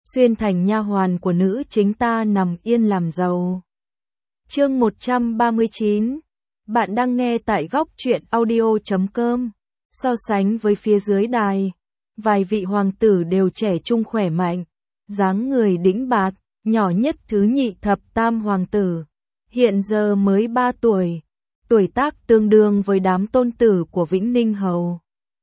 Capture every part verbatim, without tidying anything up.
xuyên thành nha hoàn của nữ chính ta nằm yên làm giàu. Chương một trăm ba mươi chín. Bạn đang nghe tại góc truyện audio chấm com. So sánh với phía dưới đài, vài vị hoàng tử đều trẻ trung khỏe mạnh, dáng người đĩnh bạt, nhỏ nhất thứ nhị thập tam hoàng tử, hiện giờ mới ba tuổi, tuổi tác tương đương với đám tôn tử của Vĩnh Ninh Hầu.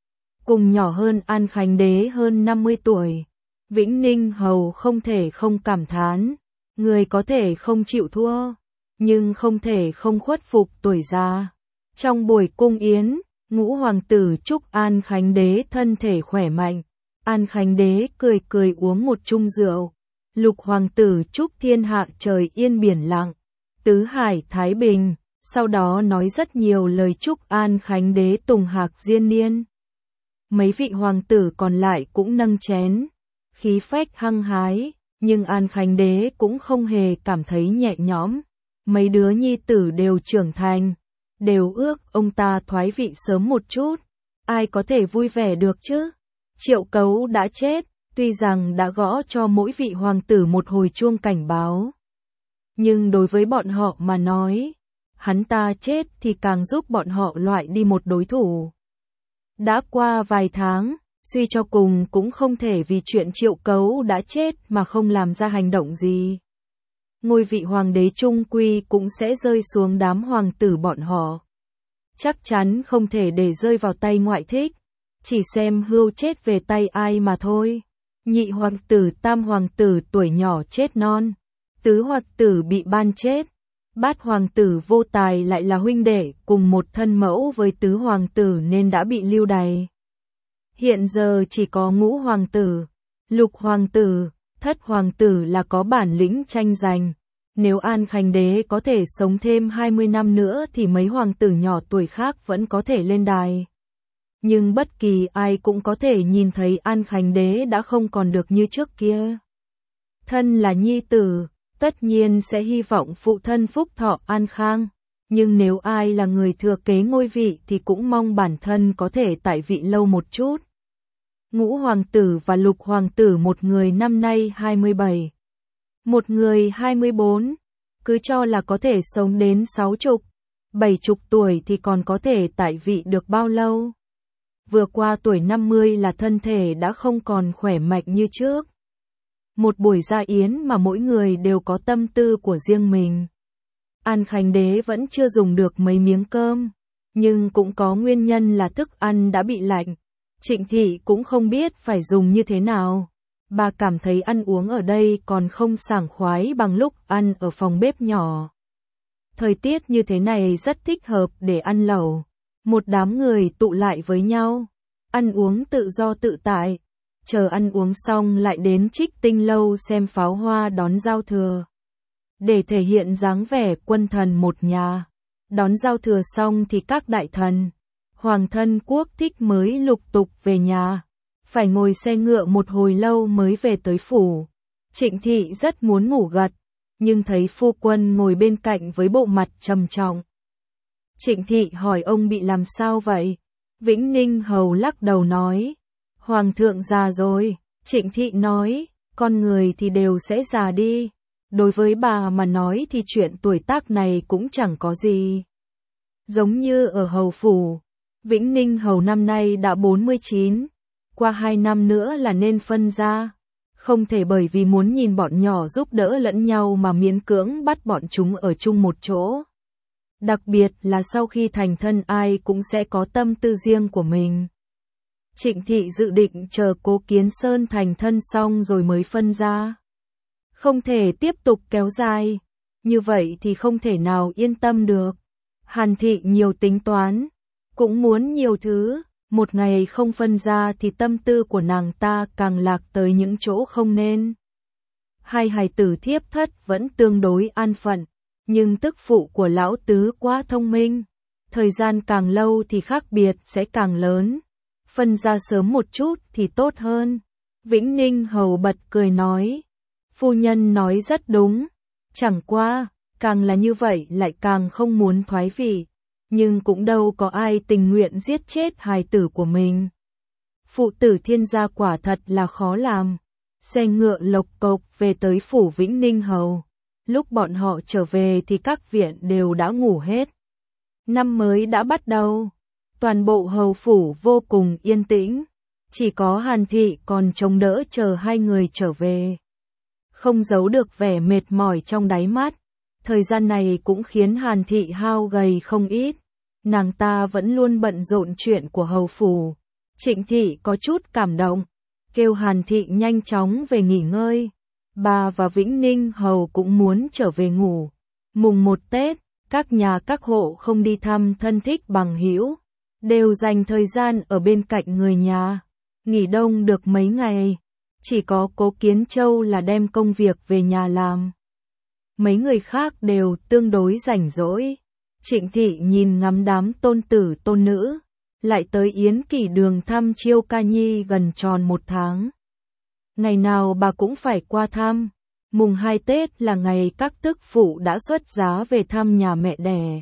Cùng nhỏ hơn An Khánh Đế hơn năm mươi tuổi, Vĩnh Ninh Hầu không thể không cảm thán, người có thể không chịu thua, nhưng không thể không khuất phục tuổi già. Trong buổi cung yến, ngũ hoàng tử chúc An Khánh Đế thân thể khỏe mạnh, An Khánh Đế cười cười uống một chung rượu. Lục hoàng tử chúc thiên hạ trời yên biển lặng, tứ hải thái bình, sau đó nói rất nhiều lời chúc An Khánh Đế tùng hạc diên niên. Mấy vị hoàng tử còn lại cũng nâng chén, khí phách hăng hái, nhưng An Khánh Đế cũng không hề cảm thấy nhẹ nhõm. Mấy đứa nhi tử đều trưởng thành, đều ước ông ta thoái vị sớm một chút, ai có thể vui vẻ được chứ? Triệu Cấu đã chết, tuy rằng đã gõ cho mỗi vị hoàng tử một hồi chuông cảnh báo, nhưng đối với bọn họ mà nói, hắn ta chết thì càng giúp bọn họ loại đi một đối thủ. Đã qua vài tháng, suy cho cùng cũng không thể vì chuyện Triệu Cấu đã chết mà không làm ra hành động gì. Ngôi vị hoàng đế trung quy cũng sẽ rơi xuống đám hoàng tử bọn họ. Chắc chắn không thể để rơi vào tay ngoại thích, chỉ xem hươu chết về tay ai mà thôi. Nhị hoàng tử tam hoàng tử tuổi nhỏ chết non, tứ hoàng tử bị ban chết, bát hoàng tử vô tài lại là huynh đệ cùng một thân mẫu với tứ hoàng tử nên đã bị lưu đày. Hiện giờ chỉ có ngũ hoàng tử, lục hoàng tử, thất hoàng tử là có bản lĩnh tranh giành. Nếu An Khánh Đế có thể sống thêm hai mươi năm nữa thì mấy hoàng tử nhỏ tuổi khác vẫn có thể lên đài. Nhưng bất kỳ ai cũng có thể nhìn thấy An Khánh Đế đã không còn được như trước kia. Thân là nhi tử, tất nhiên sẽ hy vọng phụ thân phúc thọ an khang. Nhưng nếu ai là người thừa kế ngôi vị thì cũng mong bản thân có thể tại vị lâu một chút. Ngũ hoàng tử và lục hoàng tử một người năm nay hai mươi bảy, một người hai mươi bốn, cứ cho là có thể sống đến sáu chục, bảy chục tuổi thì còn có thể tại vị được bao lâu. Vừa qua tuổi năm mươi là thân thể đã không còn khỏe mạnh như trước. Một buổi gia yến mà mỗi người đều có tâm tư của riêng mình. An Khánh Đế vẫn chưa dùng được mấy miếng cơm, nhưng cũng có nguyên nhân là thức ăn đã bị lạnh. Trịnh Thị cũng không biết phải dùng như thế nào. Bà cảm thấy ăn uống ở đây còn không sảng khoái bằng lúc ăn ở phòng bếp nhỏ. Thời tiết như thế này rất thích hợp để ăn lẩu. Một đám người tụ lại với nhau, ăn uống tự do tự tại, chờ ăn uống xong lại đến Trích Tinh lâu xem pháo hoa đón giao thừa. Để thể hiện dáng vẻ quân thần một nhà, đón giao thừa xong thì các đại thần, hoàng thân quốc thích mới lục tục về nhà, phải ngồi xe ngựa một hồi lâu mới về tới phủ. Trịnh Thị rất muốn ngủ gật, nhưng thấy phu quân ngồi bên cạnh với bộ mặt trầm trọng. Trịnh Thị hỏi ông bị làm sao vậy? Vĩnh Ninh Hầu lắc đầu nói, Hoàng thượng già rồi. Trịnh Thị nói, con người thì đều sẽ già đi. Đối với bà mà nói thì chuyện tuổi tác này cũng chẳng có gì. Giống như ở Hầu Phủ, Vĩnh Ninh Hầu năm nay đã bốn mươi chín, qua hai năm nữa là nên phân ra. Không thể bởi vì muốn nhìn bọn nhỏ giúp đỡ lẫn nhau mà miễn cưỡng bắt bọn chúng ở chung một chỗ. Đặc biệt là sau khi thành thân ai cũng sẽ có tâm tư riêng của mình. Trịnh Thị dự định chờ Cố Kiến Sơn thành thân xong rồi mới phân ra. Không thể tiếp tục kéo dài, như vậy thì không thể nào yên tâm được. Hàn Thị nhiều tính toán, cũng muốn nhiều thứ, một ngày không phân ra thì tâm tư của nàng ta càng lạc tới những chỗ không nên. Hai hài tử thiếp thất vẫn tương đối an phận, nhưng tức phụ của lão tứ quá thông minh, thời gian càng lâu thì khác biệt sẽ càng lớn, phân ra sớm một chút thì tốt hơn. Vĩnh Ninh Hầu bật cười nói, phu nhân nói rất đúng, chẳng qua, càng là như vậy lại càng không muốn thoái vị, nhưng cũng đâu có ai tình nguyện giết chết hài tử của mình. Phụ tử thiên gia quả thật là khó làm, xe ngựa lộc cộc về tới phủ Vĩnh Ninh Hầu. Lúc bọn họ trở về thì các viện đều đã ngủ hết. Năm mới đã bắt đầu, toàn bộ hầu phủ vô cùng yên tĩnh, chỉ có Hàn Thị còn chống đỡ chờ hai người trở về. Không giấu được vẻ mệt mỏi trong đáy mắt, thời gian này cũng khiến Hàn Thị hao gầy không ít, nàng ta vẫn luôn bận rộn chuyện của hầu phủ. Trịnh Thị có chút cảm động, kêu Hàn Thị nhanh chóng về nghỉ ngơi. Bà và Vĩnh Ninh Hầu cũng muốn trở về ngủ. Mùng một Tết, các nhà các hộ không đi thăm thân thích bằng hữu, đều dành thời gian ở bên cạnh người nhà, nghỉ đông được mấy ngày. Chỉ có Cố Kiến Châu là đem công việc về nhà làm. Mấy người khác đều tương đối rảnh rỗi. Trịnh Thị nhìn ngắm đám tôn tử tôn nữ, lại tới Yến Kỷ Đường thăm Chiêu Ca Nhi gần tròn một tháng. Ngày nào bà cũng phải qua thăm. Mùng hai Tết là ngày các tức phụ đã xuất giá về thăm nhà mẹ đẻ.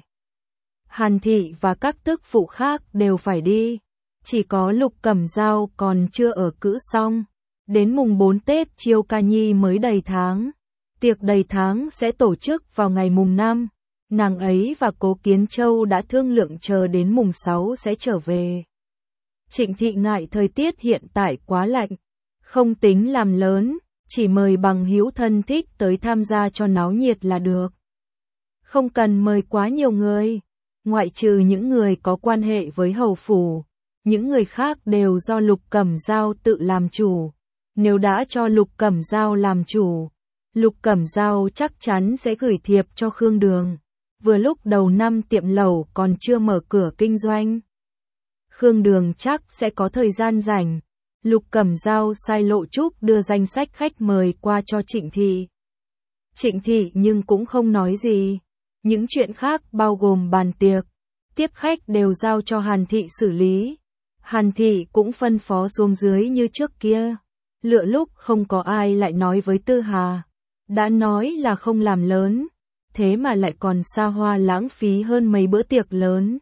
Hàn Thị và các tức phụ khác đều phải đi. Chỉ có Lục Cẩm Dao còn chưa ở cữ xong. Đến mùng bốn Tết Chiêu Ca Nhi mới đầy tháng. Tiệc đầy tháng sẽ tổ chức vào ngày mùng năm. Nàng ấy và Cố Kiến Châu đã thương lượng chờ đến mùng sáu sẽ trở về. Trịnh Thị ngại thời tiết hiện tại quá lạnh, không tính làm lớn, chỉ mời bằng hữu thân thích tới tham gia cho náo nhiệt là được. Không cần mời quá nhiều người, ngoại trừ những người có quan hệ với hầu phủ, những người khác đều do Lục Cẩm Dao tự làm chủ. Nếu đã cho Lục Cẩm Dao làm chủ, Lục Cẩm Dao chắc chắn sẽ gửi thiệp cho Khương Đường. Vừa lúc đầu năm tiệm lẩu còn chưa mở cửa kinh doanh, Khương Đường chắc sẽ có thời gian rảnh. Lục Cẩm Dao sai Lộ Trúc đưa danh sách khách mời qua cho Trịnh Thị. Trịnh Thị nhưng cũng không nói gì. Những chuyện khác bao gồm bàn tiệc, tiếp khách đều giao cho Hàn Thị xử lý. Hàn Thị cũng phân phó xuống dưới như trước kia. Lựa lúc không có ai lại nói với Tư Hà, đã nói là không làm lớn, thế mà lại còn xa hoa lãng phí hơn mấy bữa tiệc lớn.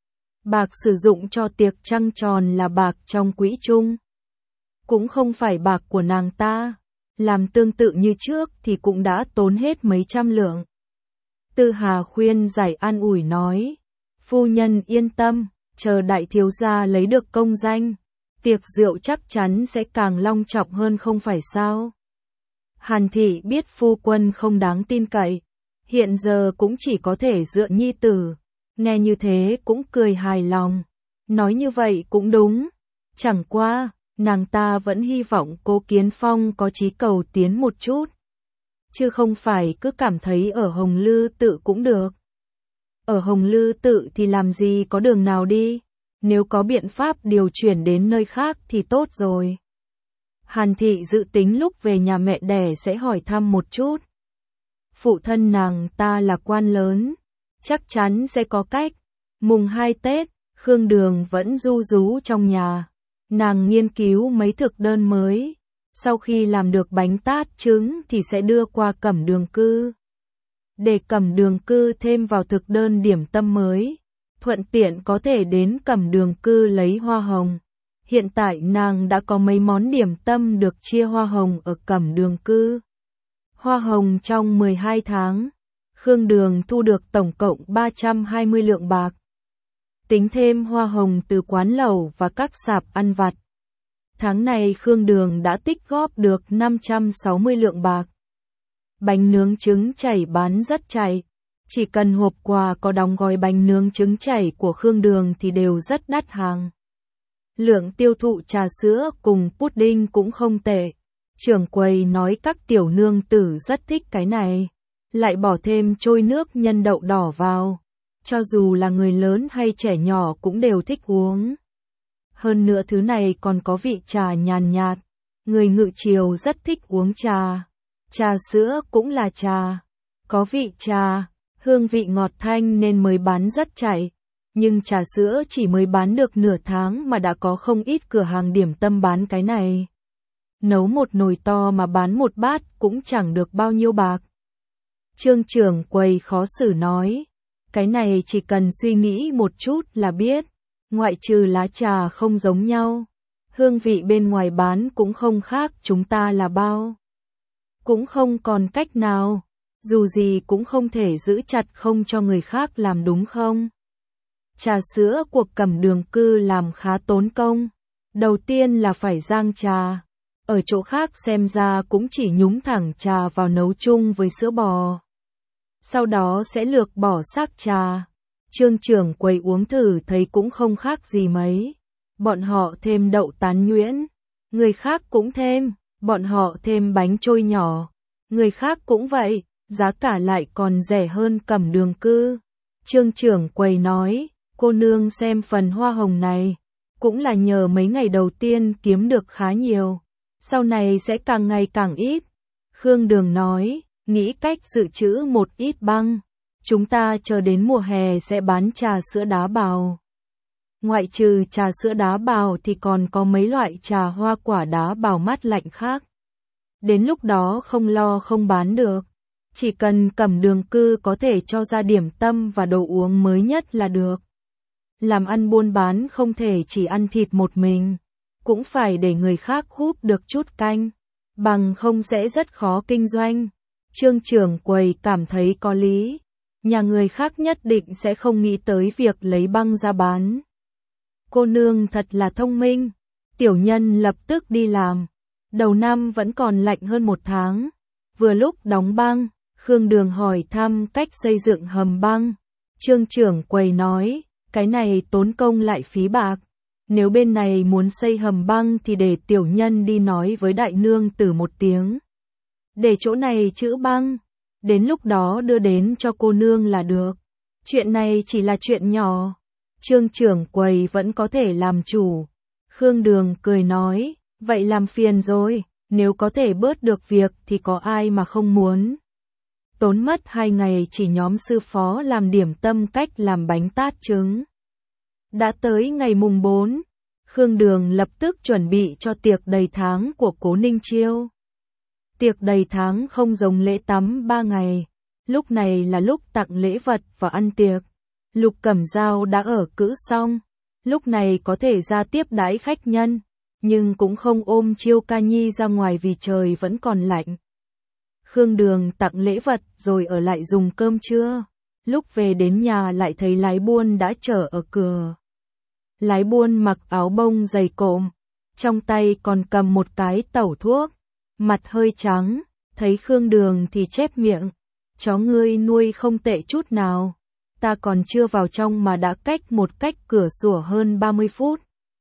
Bạc sử dụng cho tiệc trăng tròn là bạc trong quỹ chung, cũng không phải bạc của nàng ta. Làm tương tự như trước thì cũng đã tốn hết mấy trăm lượng. Tư Hà khuyên giải an ủi nói, phu nhân yên tâm, chờ đại thiếu gia lấy được công danh, tiệc rượu chắc chắn sẽ càng long trọng hơn không phải sao. Hàn Thị biết phu quân không đáng tin cậy, hiện giờ cũng chỉ có thể dựa nhi tử, nghe như thế cũng cười hài lòng, nói như vậy cũng đúng, chẳng qua, nàng ta vẫn hy vọng Cố Kiến Phong có chí cầu tiến một chút, chứ không phải cứ cảm thấy ở Hồng Lư Tự cũng được. Ở Hồng Lư Tự thì làm gì có đường nào đi, nếu có biện pháp điều chuyển đến nơi khác thì tốt rồi. Hàn Thị dự tính lúc về nhà mẹ đẻ sẽ hỏi thăm một chút. Phụ thân nàng ta là quan lớn, chắc chắn sẽ có cách. Mùng hai Tết, Khương Đường vẫn ru rú trong nhà. Nàng nghiên cứu mấy thực đơn mới. Sau khi làm được bánh tát trứng thì sẽ đưa qua Cẩm Đường Cư. Để Cẩm Đường Cư thêm vào thực đơn điểm tâm mới. Thuận tiện có thể đến Cẩm Đường Cư lấy hoa hồng. Hiện tại nàng đã có mấy món điểm tâm được chia hoa hồng ở Cẩm Đường Cư. Hoa hồng trong mười hai tháng, Khương Đường thu được tổng cộng ba trăm hai mươi lượng bạc. Tính thêm hoa hồng từ quán lẩu và các sạp ăn vặt. Tháng này Khương Đường đã tích góp được năm trăm sáu mươi lượng bạc. Bánh nướng trứng chảy bán rất chạy. Chỉ cần hộp quà có đóng gói bánh nướng trứng chảy của Khương Đường thì đều rất đắt hàng. Lượng tiêu thụ trà sữa cùng pudding cũng không tệ. Trưởng quầy nói các tiểu nương tử rất thích cái này. Lại bỏ thêm trôi nước nhân đậu đỏ vào. Cho dù là người lớn hay trẻ nhỏ cũng đều thích uống. Hơn nữa thứ này còn có vị trà nhàn nhạt. Người Ngự Triều rất thích uống trà. Trà sữa cũng là trà. Có vị trà, hương vị ngọt thanh nên mới bán rất chạy. Nhưng trà sữa chỉ mới bán được nửa tháng mà đã có không ít cửa hàng điểm tâm bán cái này. Nấu một nồi to mà bán một bát cũng chẳng được bao nhiêu bạc. Trương trưởng quầy khó xử nói, cái này chỉ cần suy nghĩ một chút là biết, ngoại trừ lá trà không giống nhau, hương vị bên ngoài bán cũng không khác chúng ta là bao. Cũng không còn cách nào, dù gì cũng không thể giữ chặt không cho người khác làm đúng không? Trà sữa cuộc Cẩm Đường Cư làm khá tốn công. Đầu tiên là phải rang trà. Ở chỗ khác xem ra cũng chỉ nhúng thẳng trà vào nấu chung với sữa bò. Sau đó sẽ lược bỏ xác trà. Trương trưởng quầy uống thử thấy cũng không khác gì mấy. Bọn họ thêm đậu tán nhuyễn. Người khác cũng thêm. Bọn họ thêm bánh trôi nhỏ. Người khác cũng vậy. Giá cả lại còn rẻ hơn Cẩm Đường Cư. Trương trưởng quầy nói, cô nương xem phần hoa hồng này. Cũng là nhờ mấy ngày đầu tiên kiếm được khá nhiều. Sau này sẽ càng ngày càng ít. Khương Đường nói, nghĩ cách dự trữ một ít băng. Chúng ta chờ đến mùa hè sẽ bán trà sữa đá bào. Ngoại trừ trà sữa đá bào thì còn có mấy loại trà hoa quả đá bào mát lạnh khác. Đến lúc đó không lo không bán được. Chỉ cần Cẩm Đường Cư có thể cho ra điểm tâm và đồ uống mới nhất là được. Làm ăn buôn bán không thể chỉ ăn thịt một mình. Cũng phải để người khác húp được chút canh. Bằng không sẽ rất khó kinh doanh. Trương trưởng quầy cảm thấy có lý. Nhà người khác nhất định sẽ không nghĩ tới việc lấy băng ra bán. Cô nương thật là thông minh. Tiểu nhân lập tức đi làm. Đầu năm vẫn còn lạnh hơn một tháng. Vừa lúc đóng băng, Khương Đường hỏi thăm cách xây dựng hầm băng. Trương trưởng quầy nói, cái này tốn công lại phí bạc. Nếu bên này muốn xây hầm băng thì để tiểu nhân đi nói với đại nương tử một tiếng. Để chỗ này trữ băng. Đến lúc đó đưa đến cho cô nương là được. Chuyện này chỉ là chuyện nhỏ. Trương trưởng quầy vẫn có thể làm chủ. Khương Đường cười nói, vậy làm phiền rồi. Nếu có thể bớt được việc thì có ai mà không muốn. Tốn mất hai ngày chỉ nhóm sư phó làm điểm tâm cách làm bánh tát trứng. Đã tới ngày mùng bốn, Khương Đường lập tức chuẩn bị cho tiệc đầy tháng của Cố Ninh Chiêu. Tiệc đầy tháng không giống lễ tắm ba ngày, lúc này là lúc tặng lễ vật và ăn tiệc. Lục Cẩm Dao đã ở cữ xong, lúc này có thể ra tiếp đãi khách nhân, nhưng cũng không ôm Chiêu Ca Nhi ra ngoài vì trời vẫn còn lạnh. Khương Đường tặng lễ vật rồi ở lại dùng cơm trưa. Lúc về đến nhà lại thấy lái buôn đã chờ ở cửa. Lái buôn mặc áo bông dày cộm, trong tay còn cầm một cái tẩu thuốc, mặt hơi trắng, thấy Khương Đường thì chép miệng. Chó ngươi nuôi không tệ chút nào, ta còn chưa vào trong mà đã cách một cách cửa sủa hơn ba mươi phút.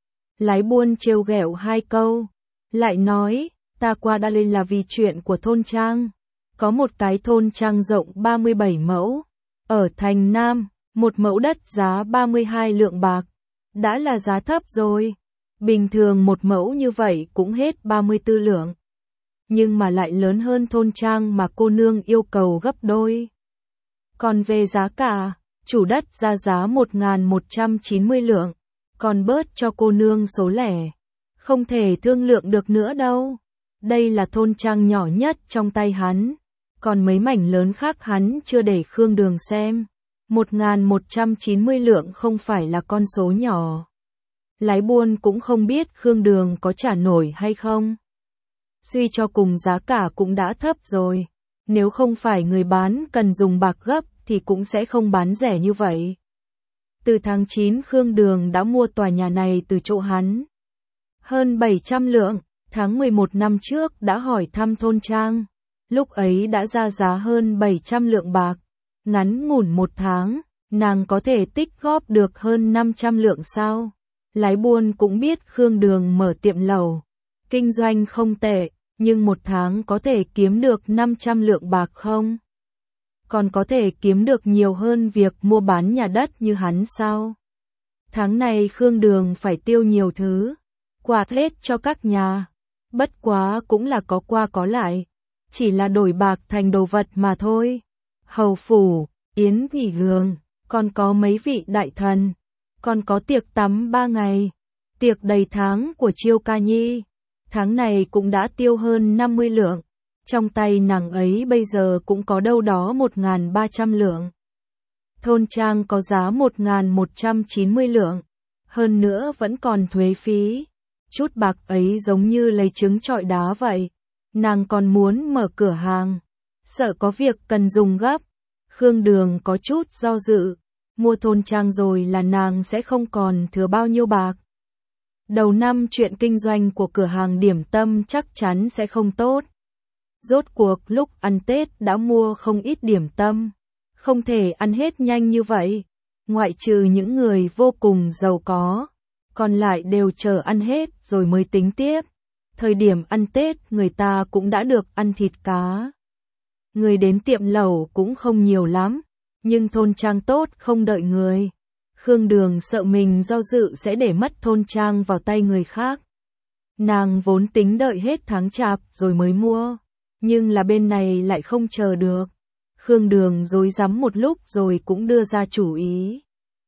Lái buôn trêu ghẹo hai câu, lại nói, ta qua đây là vì chuyện của thôn trang. Có một cái thôn trang rộng ba mươi bảy mẫu, ở thành Nam, một mẫu đất giá ba mươi hai lượng bạc. Đã là giá thấp rồi, bình thường một mẫu như vậy cũng hết ba mươi tư lượng. Nhưng mà lại lớn hơn thôn trang mà cô nương yêu cầu gấp đôi. Còn về giá cả, chủ đất ra giá một nghìn một trăm chín mươi lượng, còn bớt cho cô nương số lẻ. Không thể thương lượng được nữa đâu. Đây là thôn trang nhỏ nhất trong tay hắn, còn mấy mảnh lớn khác hắn chưa để Khương Đường xem. một nghìn một trăm chín mươi lượng không phải là con số nhỏ. Lái buôn cũng không biết Khương Đường có trả nổi hay không. Suy cho cùng giá cả cũng đã thấp rồi. Nếu không phải người bán cần dùng bạc gấp thì cũng sẽ không bán rẻ như vậy. Từ tháng chín Khương Đường đã mua tòa nhà này từ chỗ hắn. Hơn bảy trăm lượng, tháng mười một năm trước đã hỏi thăm thôn trang. Lúc ấy đã ra giá hơn bảy trăm lượng bạc. Ngắn ngủn một tháng, nàng có thể tích góp được hơn năm trăm lượng sao. Lái buôn cũng biết Khương Đường mở tiệm lẩu. Kinh doanh không tệ, nhưng một tháng có thể kiếm được năm trăm lượng bạc không? Còn có thể kiếm được nhiều hơn việc mua bán nhà đất như hắn sao? Tháng này Khương Đường phải tiêu nhiều thứ, quà hết cho các nhà. Bất quá cũng là có qua có lại, chỉ là đổi bạc thành đồ vật mà thôi. Hầu phủ, yến nghỉ hương, còn có mấy vị đại thần, còn có tiệc tắm ba ngày, tiệc đầy tháng của Chiêu Ca Nhi. Tháng này cũng đã tiêu hơn năm mươi lượng, trong tay nàng ấy bây giờ cũng có đâu đó một nghìn ba trăm lượng. Thôn trang có giá một nghìn một trăm chín mươi lượng, hơn nữa vẫn còn thuế phí. Chút bạc ấy giống như lấy trứng trọi đá vậy. Nàng còn muốn mở cửa hàng, sợ có việc cần dùng gấp. Khương Đường có chút do dự, mua thôn trang rồi là nàng sẽ không còn thừa bao nhiêu bạc. Đầu năm chuyện kinh doanh của cửa hàng điểm tâm chắc chắn sẽ không tốt. Rốt cuộc lúc ăn Tết đã mua không ít điểm tâm, không thể ăn hết nhanh như vậy. Ngoại trừ những người vô cùng giàu có, còn lại đều chờ ăn hết rồi mới tính tiếp. Thời điểm ăn Tết người ta cũng đã được ăn thịt cá. Người đến tiệm lẩu cũng không nhiều lắm, nhưng thôn trang tốt không đợi người. Khương Đường sợ mình do dự sẽ để mất thôn trang vào tay người khác. Nàng vốn tính đợi hết tháng Chạp rồi mới mua, nhưng là bên này lại không chờ được. Khương Đường rối rắm một lúc rồi cũng đưa ra chủ ý.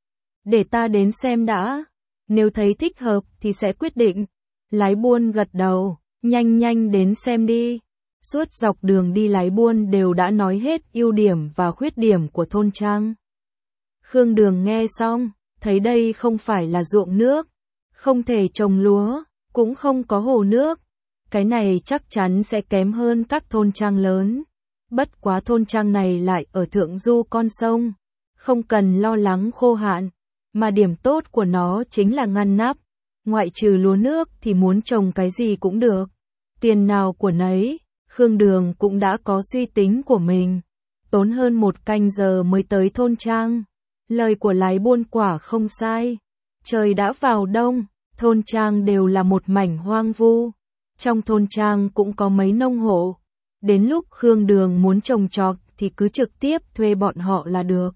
Để ta đến xem đã, nếu thấy thích hợp thì sẽ quyết định. Lái buôn gật đầu, nhanh nhanh đến xem đi. Suốt dọc đường đi lái buôn đều đã nói hết ưu điểm và khuyết điểm của thôn trang. Khương Đường nghe xong, thấy đây không phải là ruộng nước, không thể trồng lúa, cũng không có hồ nước. Cái này chắc chắn sẽ kém hơn các thôn trang lớn. Bất quá thôn trang này lại ở thượng du con sông, không cần lo lắng khô hạn, mà điểm tốt của nó chính là ngăn nắp. Ngoại trừ lúa nước thì muốn trồng cái gì cũng được. Tiền nào của nấy, Khương Đường cũng đã có suy tính của mình. Tốn hơn một canh giờ mới tới thôn trang. Lời của lái buôn quả không sai. Trời đã vào đông, thôn trang đều là một mảnh hoang vu. Trong thôn trang cũng có mấy nông hộ. Đến lúc Khương Đường muốn trồng trọt thì cứ trực tiếp thuê bọn họ là được.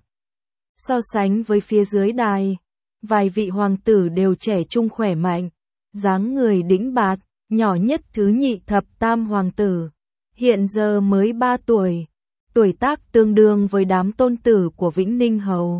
So sánh với phía dưới đài, vài vị hoàng tử đều trẻ trung khỏe mạnh, dáng người đĩnh bạt, nhỏ nhất thứ nhị thập tam hoàng tử. Hiện giờ mới ba tuổi, tuổi tác tương đương với đám tôn tử của Vĩnh Ninh Hầu.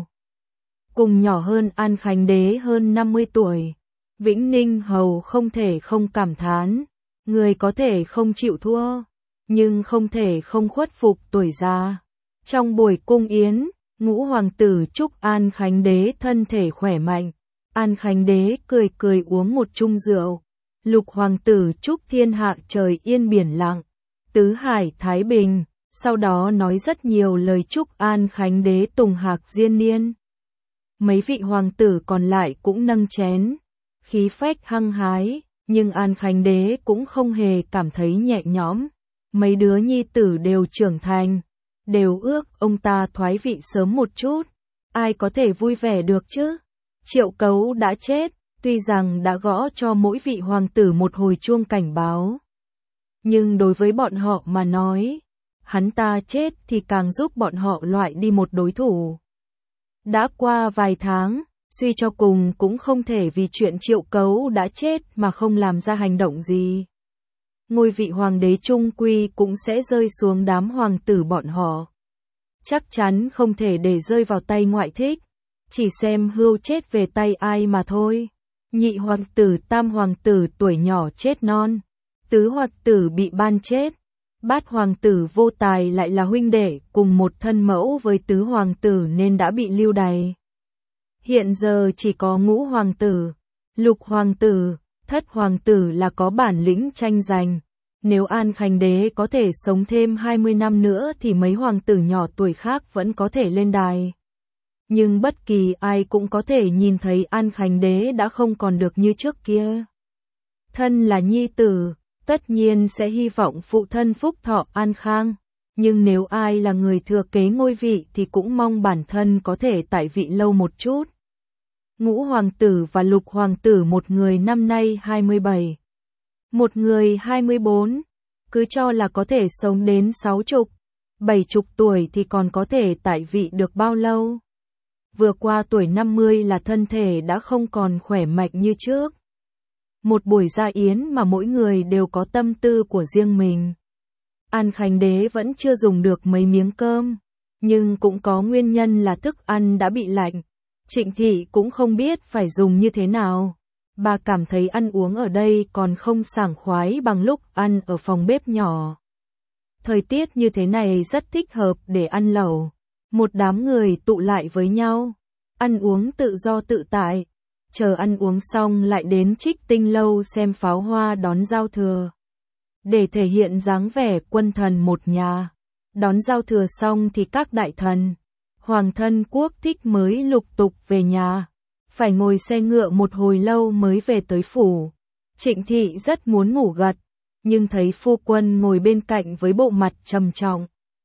Cùng nhỏ hơn An Khánh Đế hơn năm mươi tuổi. Vĩnh Ninh Hầu không thể không cảm thán, người có thể không chịu thua, nhưng không thể không khuất phục tuổi già. Trong buổi cung yến, ngũ hoàng tử chúc An Khánh Đế thân thể khỏe mạnh. An Khánh Đế cười cười uống một chung rượu. Lục hoàng tử chúc thiên hạ trời yên biển lặng, tứ hải thái bình. Sau đó nói rất nhiều lời chúc An Khánh Đế tùng hạc diên niên. Mấy vị hoàng tử còn lại cũng nâng chén, khí phách hăng hái, nhưng An Khánh Đế cũng không hề cảm thấy nhẹ nhõm. Mấy đứa nhi tử đều trưởng thành, đều ước ông ta thoái vị sớm một chút. Ai có thể vui vẻ được chứ? Triệu Cấu đã chết, tuy rằng đã gõ cho mỗi vị hoàng tử một hồi chuông cảnh báo. Nhưng đối với bọn họ mà nói, hắn ta chết thì càng giúp bọn họ loại đi một đối thủ. Đã qua vài tháng, suy cho cùng cũng không thể vì chuyện Triệu Cấu đã chết mà không làm ra hành động gì. Ngôi vị hoàng đế trung quy cũng sẽ rơi xuống đám hoàng tử bọn họ. Chắc chắn không thể để rơi vào tay ngoại thích, chỉ xem hươu chết về tay ai mà thôi. Nhị hoàng tử tam hoàng tử tuổi nhỏ chết non, tứ hoàng tử bị ban chết, bát hoàng tử vô tài lại là huynh đệ cùng một thân mẫu với tứ hoàng tử nên đã bị lưu đày. Hiện giờ chỉ có ngũ hoàng tử, lục hoàng tử, thất hoàng tử là có bản lĩnh tranh giành. Nếu An Khánh Đế có thể sống thêm hai mươi năm nữa thì mấy hoàng tử nhỏ tuổi khác vẫn có thể lên đài. Nhưng bất kỳ ai cũng có thể nhìn thấy An Khánh Đế đã không còn được như trước kia. Thân là nhi tử, tất nhiên sẽ hy vọng phụ thân phúc thọ an khang. Nhưng nếu ai là người thừa kế ngôi vị thì cũng mong bản thân có thể tại vị lâu một chút. Ngũ hoàng tử và lục hoàng tử một người năm nay hai mươi bảy. Một người hai mươi bốn, cứ cho là có thể sống đến sáu chục, bảy chục tuổi thì còn có thể tại vị được bao lâu. Vừa qua tuổi năm mươi là thân thể đã không còn khỏe mạnh như trước. Một buổi gia yến mà mỗi người đều có tâm tư của riêng mình. An Khánh Đế vẫn chưa dùng được mấy miếng cơm, nhưng cũng có nguyên nhân là thức ăn đã bị lạnh. Trịnh Thị cũng không biết phải dùng như thế nào. Bà cảm thấy ăn uống ở đây còn không sảng khoái bằng lúc ăn ở phòng bếp nhỏ. Thời tiết như thế này rất thích hợp để ăn lẩu. Một đám người tụ lại với nhau, ăn uống tự do tự tại. chờ ăn uống xong lại đến Trích Tinh lâu xem pháo hoa đón giao thừa. Để thể hiện dáng vẻ quân thần một nhà, đón giao thừa xong thì các đại thần, hoàng thân quốc thích mới lục tục về nhà, phải ngồi xe ngựa một hồi lâu mới về tới phủ. Trịnh Thị rất muốn ngủ gật, nhưng thấy phu quân ngồi bên cạnh với bộ mặt trầm trọng.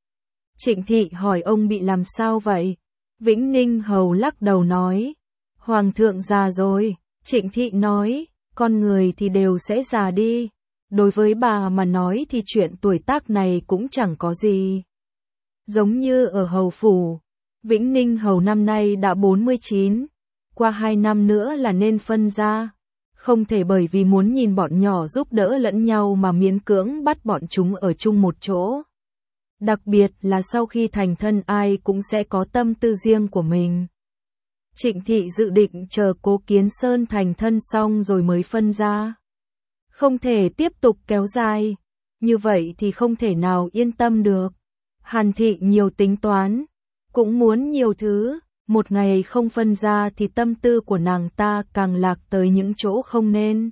Trịnh Thị hỏi ông bị làm sao vậy? Vĩnh Ninh Hầu lắc đầu nói, Hoàng thượng già rồi. Trịnh Thị nói, con người thì đều sẽ già đi. Đối với bà mà nói thì chuyện tuổi tác này cũng chẳng có gì. Giống như ở hầu phủ, Vĩnh Ninh Hầu năm nay đã bốn mươi chín, qua hai năm nữa là nên phân ra. Không thể bởi vì muốn nhìn bọn nhỏ giúp đỡ lẫn nhau mà miễn cưỡng bắt bọn chúng ở chung một chỗ. Đặc biệt là sau khi thành thân ai cũng sẽ có tâm tư riêng của mình. Trịnh Thị dự định chờ Cố Kiến Sơn thành thân xong rồi mới phân ra. Không thể tiếp tục kéo dài, như vậy thì không thể nào yên tâm được. Hàn Thị nhiều tính toán, cũng muốn nhiều thứ, một ngày không phân ra thì tâm tư của nàng ta càng lạc tới những chỗ không nên.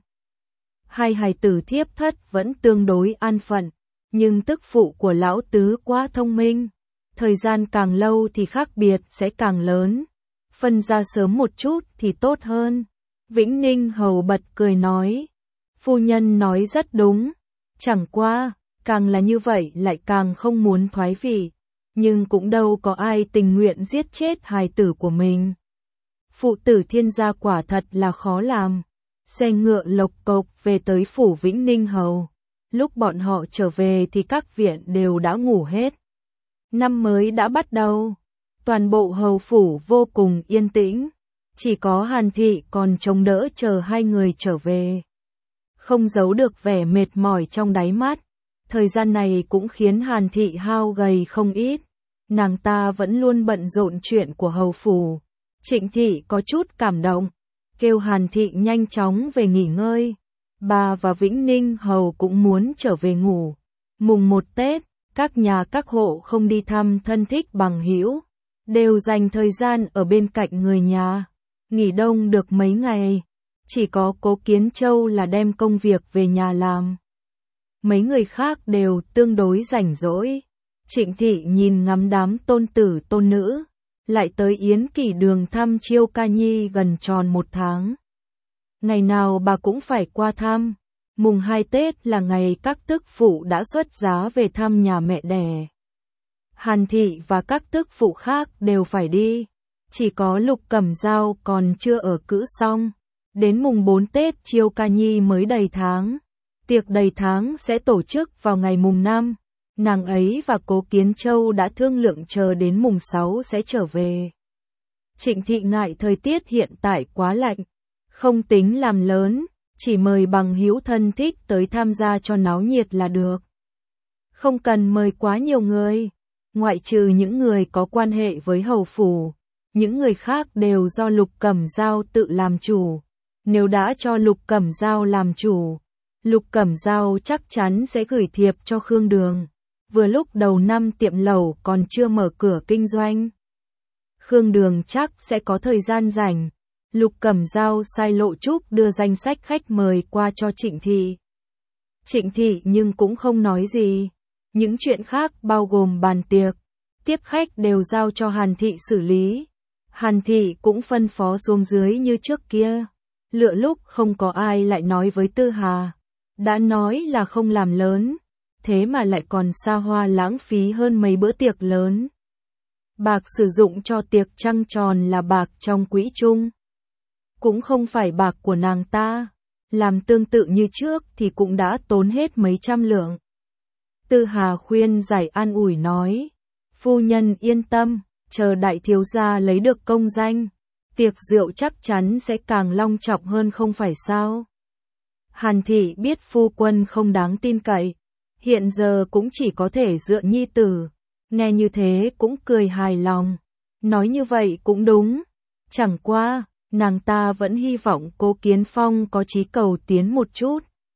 Hai hài tử thiếp thất vẫn tương đối an phận, nhưng tức phụ của lão tứ quá thông minh. Thời gian càng lâu thì khác biệt sẽ càng lớn. Phân ra sớm một chút thì tốt hơn. Vĩnh Ninh Hầu bật cười nói, phu nhân nói rất đúng. Chẳng qua, càng là như vậy lại càng không muốn thoái vị. Nhưng cũng đâu có ai tình nguyện giết chết hài tử của mình. Phụ tử thiên gia quả thật là khó làm. Xe ngựa lộc cộc về tới phủ Vĩnh Ninh Hầu. Lúc bọn họ trở về thì các viện đều đã ngủ hết. Năm mới đã bắt đầu. Toàn bộ hầu phủ vô cùng yên tĩnh. Chỉ có Hàn Thị còn chống đỡ chờ hai người trở về. Không giấu được vẻ mệt mỏi trong đáy mắt. Thời gian này cũng khiến Hàn Thị hao gầy không ít. Nàng ta vẫn luôn bận rộn chuyện của hầu phủ. Trịnh Thị có chút cảm động, kêu Hàn Thị nhanh chóng về nghỉ ngơi. Bà và Vĩnh Ninh Hầu cũng muốn trở về ngủ. Mùng một Tết, các nhà các hộ không đi thăm thân thích bằng hữu, đều dành thời gian ở bên cạnh người nhà. Nghỉ đông được mấy ngày, chỉ có Cố Kiến Châu là đem công việc về nhà làm. Mấy người khác đều tương đối rảnh rỗi. Trịnh Thị nhìn ngắm đám tôn tử tôn nữ, lại tới Yến Kỷ Đường thăm Chiêu Ca Nhi gần tròn một tháng. Ngày nào bà cũng phải qua thăm. Mùng hai Tết là ngày các tức phụ đã xuất giá về thăm nhà mẹ đẻ. Hàn Thị và các tức phụ khác đều phải đi. Chỉ có Lục Cẩm Dao còn chưa ở cữ xong. Đến mùng bốn Tết Chiêu Ca Nhi mới đầy tháng. Tiệc đầy tháng sẽ tổ chức vào ngày mùng năm. Nàng ấy và Cố Kiến Châu đã thương lượng chờ đến mùng sáu sẽ trở về. Trịnh Thị ngại thời tiết hiện tại quá lạnh, không tính làm lớn, chỉ mời bằng hữu thân thích tới tham gia cho náo nhiệt là được. Không cần mời quá nhiều người, ngoại trừ những người có quan hệ với hầu phủ, những người khác đều do Lục Cẩm Dao tự làm chủ. Nếu đã cho Lục Cẩm Dao làm chủ, Lục Cẩm Dao chắc chắn sẽ gửi thiệp cho Khương Đường. Vừa lúc đầu năm tiệm lẩu còn chưa mở cửa kinh doanh. Khương Đường chắc sẽ có thời gian rảnh. Lục Cẩm Dao sai Lộ Trúc đưa danh sách khách mời qua cho Trịnh Thị. Trịnh Thị nhưng cũng không nói gì. Những chuyện khác bao gồm bàn tiệc, tiếp khách đều giao cho Hàn Thị xử lý. Hàn Thị cũng phân phó xuống dưới như trước kia. Lựa lúc không có ai lại nói với Tư Hà. Đã nói là không làm lớn, thế mà lại còn xa hoa lãng phí hơn mấy bữa tiệc lớn. Bạc sử dụng cho tiệc trăng tròn là bạc trong quỹ chung. Cũng không phải bạc của nàng ta. Làm tương tự như trước thì cũng đã tốn hết mấy trăm lượng. Tư Hà khuyên giải an ủi nói. Phu nhân yên tâm, chờ đại thiếu gia lấy được công danh. Tiệc rượu chắc chắn sẽ càng long trọng hơn không phải sao. Hàn Thị biết phu quân không đáng tin cậy. Hiện giờ cũng chỉ có thể dựa nhi tử. Nghe như thế cũng cười hài lòng. Nói như vậy cũng đúng. Chẳng qua, nàng ta vẫn hy vọng Cố Kiến Phong có chí cầu tiến một chút.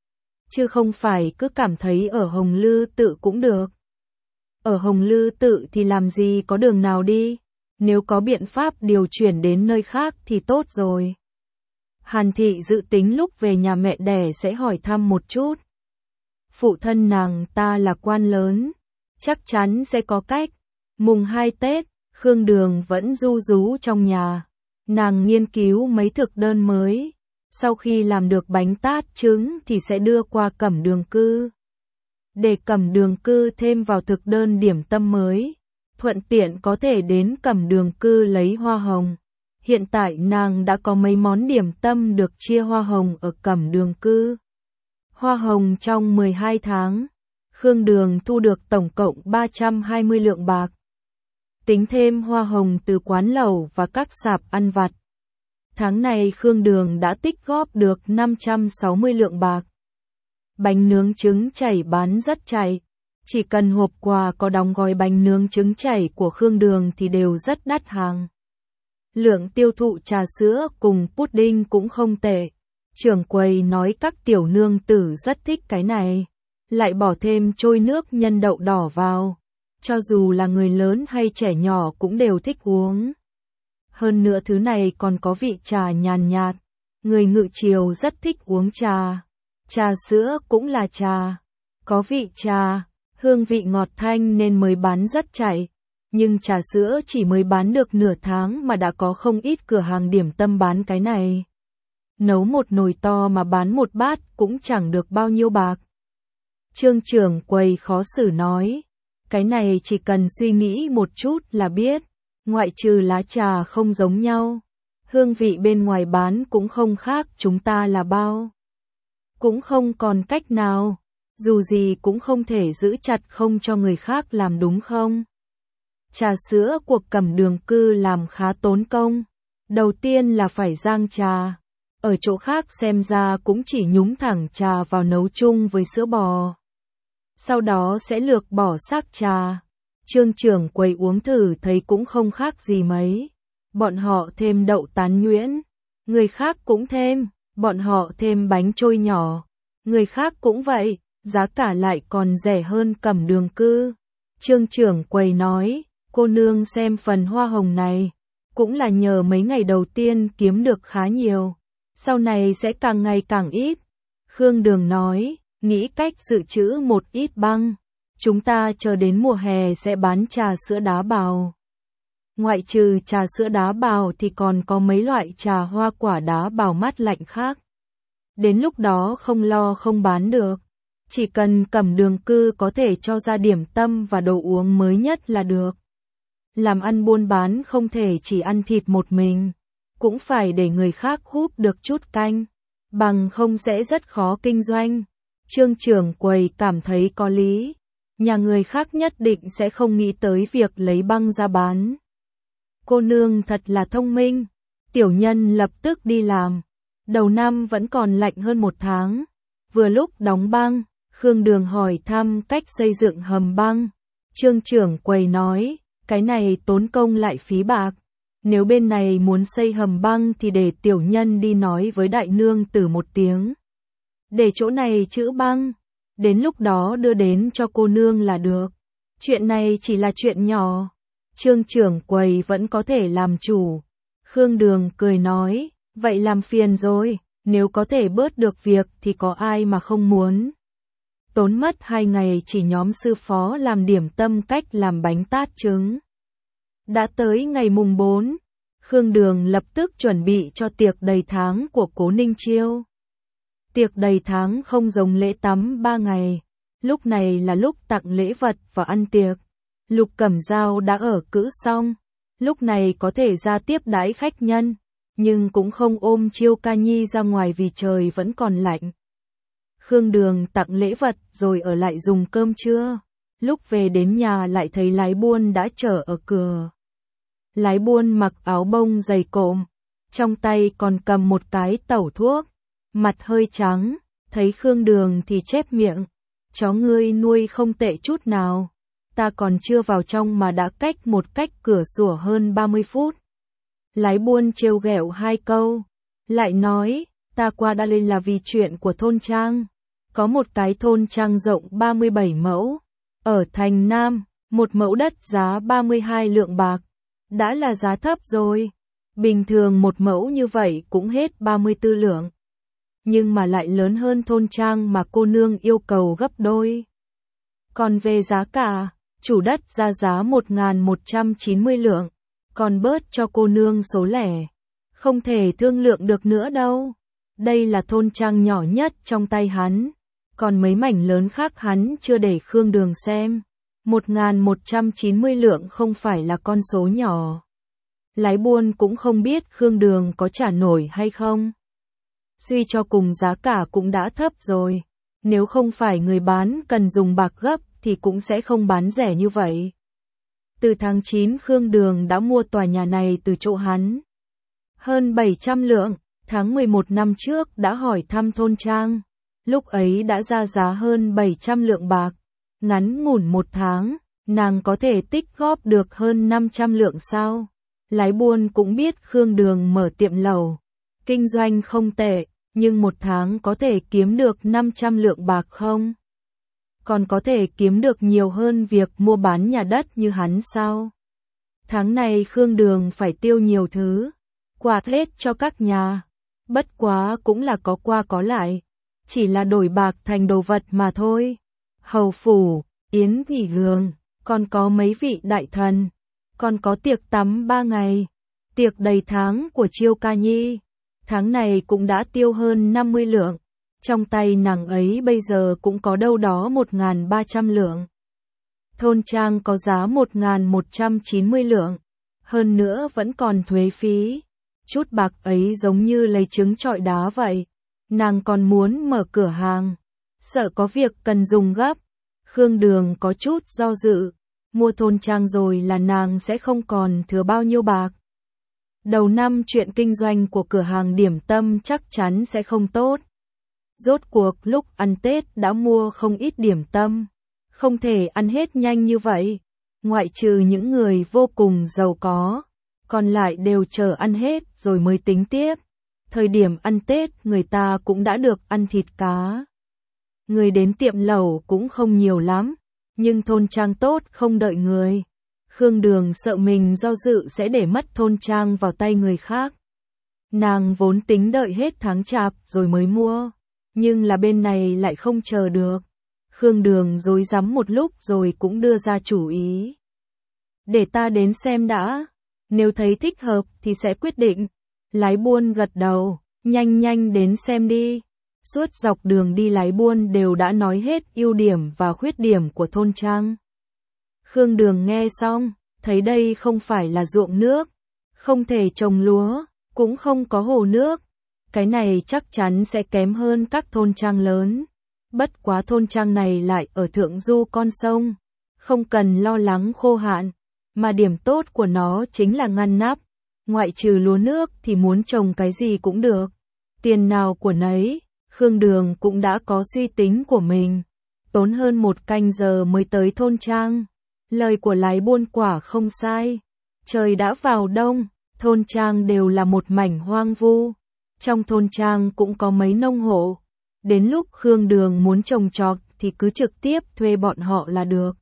Chứ không phải cứ cảm thấy ở Hồng Lư Tự cũng được. Ở Hồng Lư Tự thì làm gì có đường nào đi. Nếu có biện pháp điều chuyển đến nơi khác thì tốt rồi. Hàn Thị dự tính lúc về nhà mẹ đẻ sẽ hỏi thăm một chút. Phụ thân nàng ta là quan lớn, chắc chắn sẽ có cách. Mùng hai Tết, Khương Đường vẫn ru rú trong nhà. Nàng nghiên cứu mấy thực đơn mới. Sau khi làm được bánh tát trứng thì sẽ đưa qua Cẩm Đường Cư. Để Cẩm Đường Cư thêm vào thực đơn điểm tâm mới. Thuận tiện có thể đến Cẩm Đường Cư lấy hoa hồng. Hiện tại nàng đã có mấy món điểm tâm được chia hoa hồng ở Cẩm Đường Cư. Hoa hồng trong mười hai tháng, Khương Đường thu được tổng cộng ba trăm hai mươi lượng bạc. Tính thêm hoa hồng từ quán lẩu và các sạp ăn vặt. Tháng này Khương Đường đã tích góp được năm trăm sáu mươi lượng bạc. Bánh nướng trứng chảy bán rất chạy. Chỉ cần hộp quà có đóng gói bánh nướng trứng chảy của Khương Đường thì đều rất đắt hàng. Lượng tiêu thụ trà sữa cùng pudding cũng không tệ. Trưởng quầy nói các tiểu nương tử rất thích cái này. Lại bỏ thêm trôi nước nhân đậu đỏ vào. Cho dù là người lớn hay trẻ nhỏ cũng đều thích uống. Hơn nữa thứ này còn có vị trà nhàn nhạt. Người Ngự Triều rất thích uống trà. Trà sữa cũng là trà. Có vị trà, hương vị ngọt thanh nên mới bán rất chạy. Nhưng trà sữa chỉ mới bán được nửa tháng mà đã có không ít cửa hàng điểm tâm bán cái này. Nấu một nồi to mà bán một bát cũng chẳng được bao nhiêu bạc. Trương trưởng quầy khó xử nói. Cái này chỉ cần suy nghĩ một chút là biết. Ngoại trừ lá trà không giống nhau. Hương vị bên ngoài bán cũng không khác chúng ta là bao. Cũng không còn cách nào. Dù gì cũng không thể giữ chặt không cho người khác làm đúng không? Trà sữa của Cẩm Đường Cư làm khá tốn công. Đầu tiên là phải rang trà. Ở chỗ khác xem ra cũng chỉ nhúng thẳng trà vào nấu chung với sữa bò. Sau đó sẽ lược bỏ xác trà. Trương trưởng quầy uống thử thấy cũng không khác gì mấy. Bọn họ thêm đậu tán nhuyễn. Người khác cũng thêm. Bọn họ thêm bánh trôi nhỏ. Người khác cũng vậy. Giá cả lại còn rẻ hơn Cẩm Đường Cư. Trương trưởng quầy nói. Cô nương xem phần hoa hồng này. Cũng là nhờ mấy ngày đầu tiên kiếm được khá nhiều. Sau này sẽ càng ngày càng ít. Khương Đường nói. Nghĩ cách dự trữ một ít băng. Chúng ta chờ đến mùa hè sẽ bán trà sữa đá bào. Ngoại trừ trà sữa đá bào thì còn có mấy loại trà hoa quả đá bào mát lạnh khác. Đến lúc đó không lo không bán được. Chỉ cần Cẩm Đường Cư có thể cho ra điểm tâm và đồ uống mới nhất là được. Làm ăn buôn bán không thể chỉ ăn thịt một mình. Cũng phải để người khác húp được chút canh. Bằng không sẽ rất khó kinh doanh. Trương trưởng quầy cảm thấy có lý. Nhà người khác nhất định sẽ không nghĩ tới việc lấy băng ra bán. Cô nương thật là thông minh. Tiểu nhân lập tức đi làm. Đầu năm vẫn còn lạnh hơn một tháng. Vừa lúc đóng băng, Khương Đường hỏi thăm cách xây dựng hầm băng. Trương trưởng quầy nói, cái này tốn công lại phí bạc. Nếu bên này muốn xây hầm băng thì để tiểu nhân đi nói với đại nương tử một tiếng. Để chỗ này trữ băng. Đến lúc đó đưa đến cho cô nương là được. Chuyện này chỉ là chuyện nhỏ. Trương trưởng quầy vẫn có thể làm chủ. Khương Đường cười nói, vậy làm phiền rồi, nếu có thể bớt được việc thì có ai mà không muốn. Tốn mất hai ngày chỉ nhóm sư phó làm điểm tâm cách làm bánh tát trứng. Đã tới ngày mùng bốn, Khương Đường lập tức chuẩn bị cho tiệc đầy tháng của Cố Ninh Chiêu. Tiệc đầy tháng không giống lễ tắm ba ngày, lúc này là lúc tặng lễ vật và ăn tiệc. Lục Cẩm Dao đã ở cữ xong, lúc này có thể ra tiếp đãi khách nhân, nhưng cũng không ôm Chiêu Ca Nhi ra ngoài vì trời vẫn còn lạnh. Khương Đường tặng lễ vật rồi ở lại dùng cơm trưa, lúc về đến nhà lại thấy lái buôn đã chờ ở cửa. Lái buôn mặc áo bông dày cộm, trong tay còn cầm một cái tẩu thuốc, mặt hơi trắng, thấy Khương Đường thì chép miệng, chó ngươi nuôi không tệ chút nào, ta còn chưa vào trong mà đã cách một cách cửa sủa hơn ba mươi phút. Lái buôn trêu ghẹo hai câu, lại nói, ta qua đây là vì chuyện của thôn trang, có một cái thôn trang rộng ba mươi bảy mẫu, ở thành Nam, một mẫu đất giá ba mươi hai lượng bạc, đã là giá thấp rồi. Bình thường một mẫu như vậy cũng hết ba mươi tư lượng. Nhưng mà lại lớn hơn thôn trang mà cô nương yêu cầu gấp đôi. Còn về giá cả, chủ đất ra giá một nghìn một trăm chín mươi lượng, còn bớt cho cô nương số lẻ. Không thể thương lượng được nữa đâu. Đây là thôn trang nhỏ nhất trong tay hắn, còn mấy mảnh lớn khác hắn chưa để Khương Đường xem. một nghìn một trăm chín mươi lượng không phải là con số nhỏ. Lái buôn cũng không biết Khương Đường có trả nổi hay không. Suy cho cùng giá cả cũng đã thấp rồi. Nếu không phải người bán cần dùng bạc gấp thì cũng sẽ không bán rẻ như vậy. Từ tháng chín Khương Đường đã mua tòa nhà này từ chỗ hắn. Hơn bảy trăm lượng, tháng mười một năm trước đã hỏi thăm thôn trang. Lúc ấy đã ra giá hơn bảy trăm lượng bạc. Ngắn ngủn một tháng, nàng có thể tích góp được hơn năm trăm lượng sao. Lái buôn cũng biết Khương Đường mở tiệm lẩu. Kinh doanh không tệ, nhưng một tháng có thể kiếm được năm trăm lượng bạc không? Còn có thể kiếm được nhiều hơn việc mua bán nhà đất như hắn sao? Tháng này Khương Đường phải tiêu nhiều thứ, quà hết cho các nhà. Bất quá cũng là có qua có lại, chỉ là đổi bạc thành đồ vật mà thôi. Hầu phủ, yến nghỉ hương, còn có mấy vị đại thần, còn có tiệc tắm ba ngày, tiệc đầy tháng của Chiêu Ca Nhi. Tháng này cũng đã tiêu hơn năm mươi lượng. Trong tay nàng ấy bây giờ cũng có đâu đó một nghìn ba trăm lượng. Thôn trang có giá một nghìn một trăm chín mươi lượng. Hơn nữa vẫn còn thuế phí. Chút bạc ấy giống như lấy trứng trọi đá vậy. Nàng còn muốn mở cửa hàng. Sợ có việc cần dùng gấp. Khương Đường có chút do dự. Mua thôn trang rồi là nàng sẽ không còn thừa bao nhiêu bạc. Đầu năm chuyện kinh doanh của cửa hàng điểm tâm chắc chắn sẽ không tốt. Rốt cuộc lúc ăn Tết đã mua không ít điểm tâm. Không thể ăn hết nhanh như vậy. Ngoại trừ những người vô cùng giàu có. Còn lại đều chờ ăn hết rồi mới tính tiếp. Thời điểm ăn Tết người ta cũng đã được ăn thịt cá. Người đến tiệm lẩu cũng không nhiều lắm. Nhưng thôn trang tốt không đợi người. Khương Đường sợ mình do dự sẽ để mất thôn trang vào tay người khác. Nàng vốn tính đợi hết tháng chạp rồi mới mua. Nhưng là bên này lại không chờ được. Khương Đường rối rắm một lúc rồi cũng đưa ra chủ ý. Để ta đến xem đã. Nếu thấy thích hợp thì sẽ quyết định. Lái buôn gật đầu. Nhanh nhanh đến xem đi. Suốt dọc đường đi lái buôn đều đã nói hết ưu điểm và khuyết điểm của thôn trang. Khương Đường nghe xong, thấy đây không phải là ruộng nước, không thể trồng lúa, cũng không có hồ nước. Cái này chắc chắn sẽ kém hơn các thôn trang lớn. Bất quá thôn trang này lại ở thượng du con sông, không cần lo lắng khô hạn, mà điểm tốt của nó chính là ngăn nắp. Ngoại trừ lúa nước thì muốn trồng cái gì cũng được. Tiền nào của nấy, Khương Đường cũng đã có suy tính của mình. Tốn hơn một canh giờ mới tới thôn trang. Lời của lái buôn quả không sai. Trời đã vào đông, thôn trang đều là một mảnh hoang vu. Trong thôn trang cũng có mấy nông hộ. Đến lúc Khương Đường muốn trồng trọt thì cứ trực tiếp thuê bọn họ là được.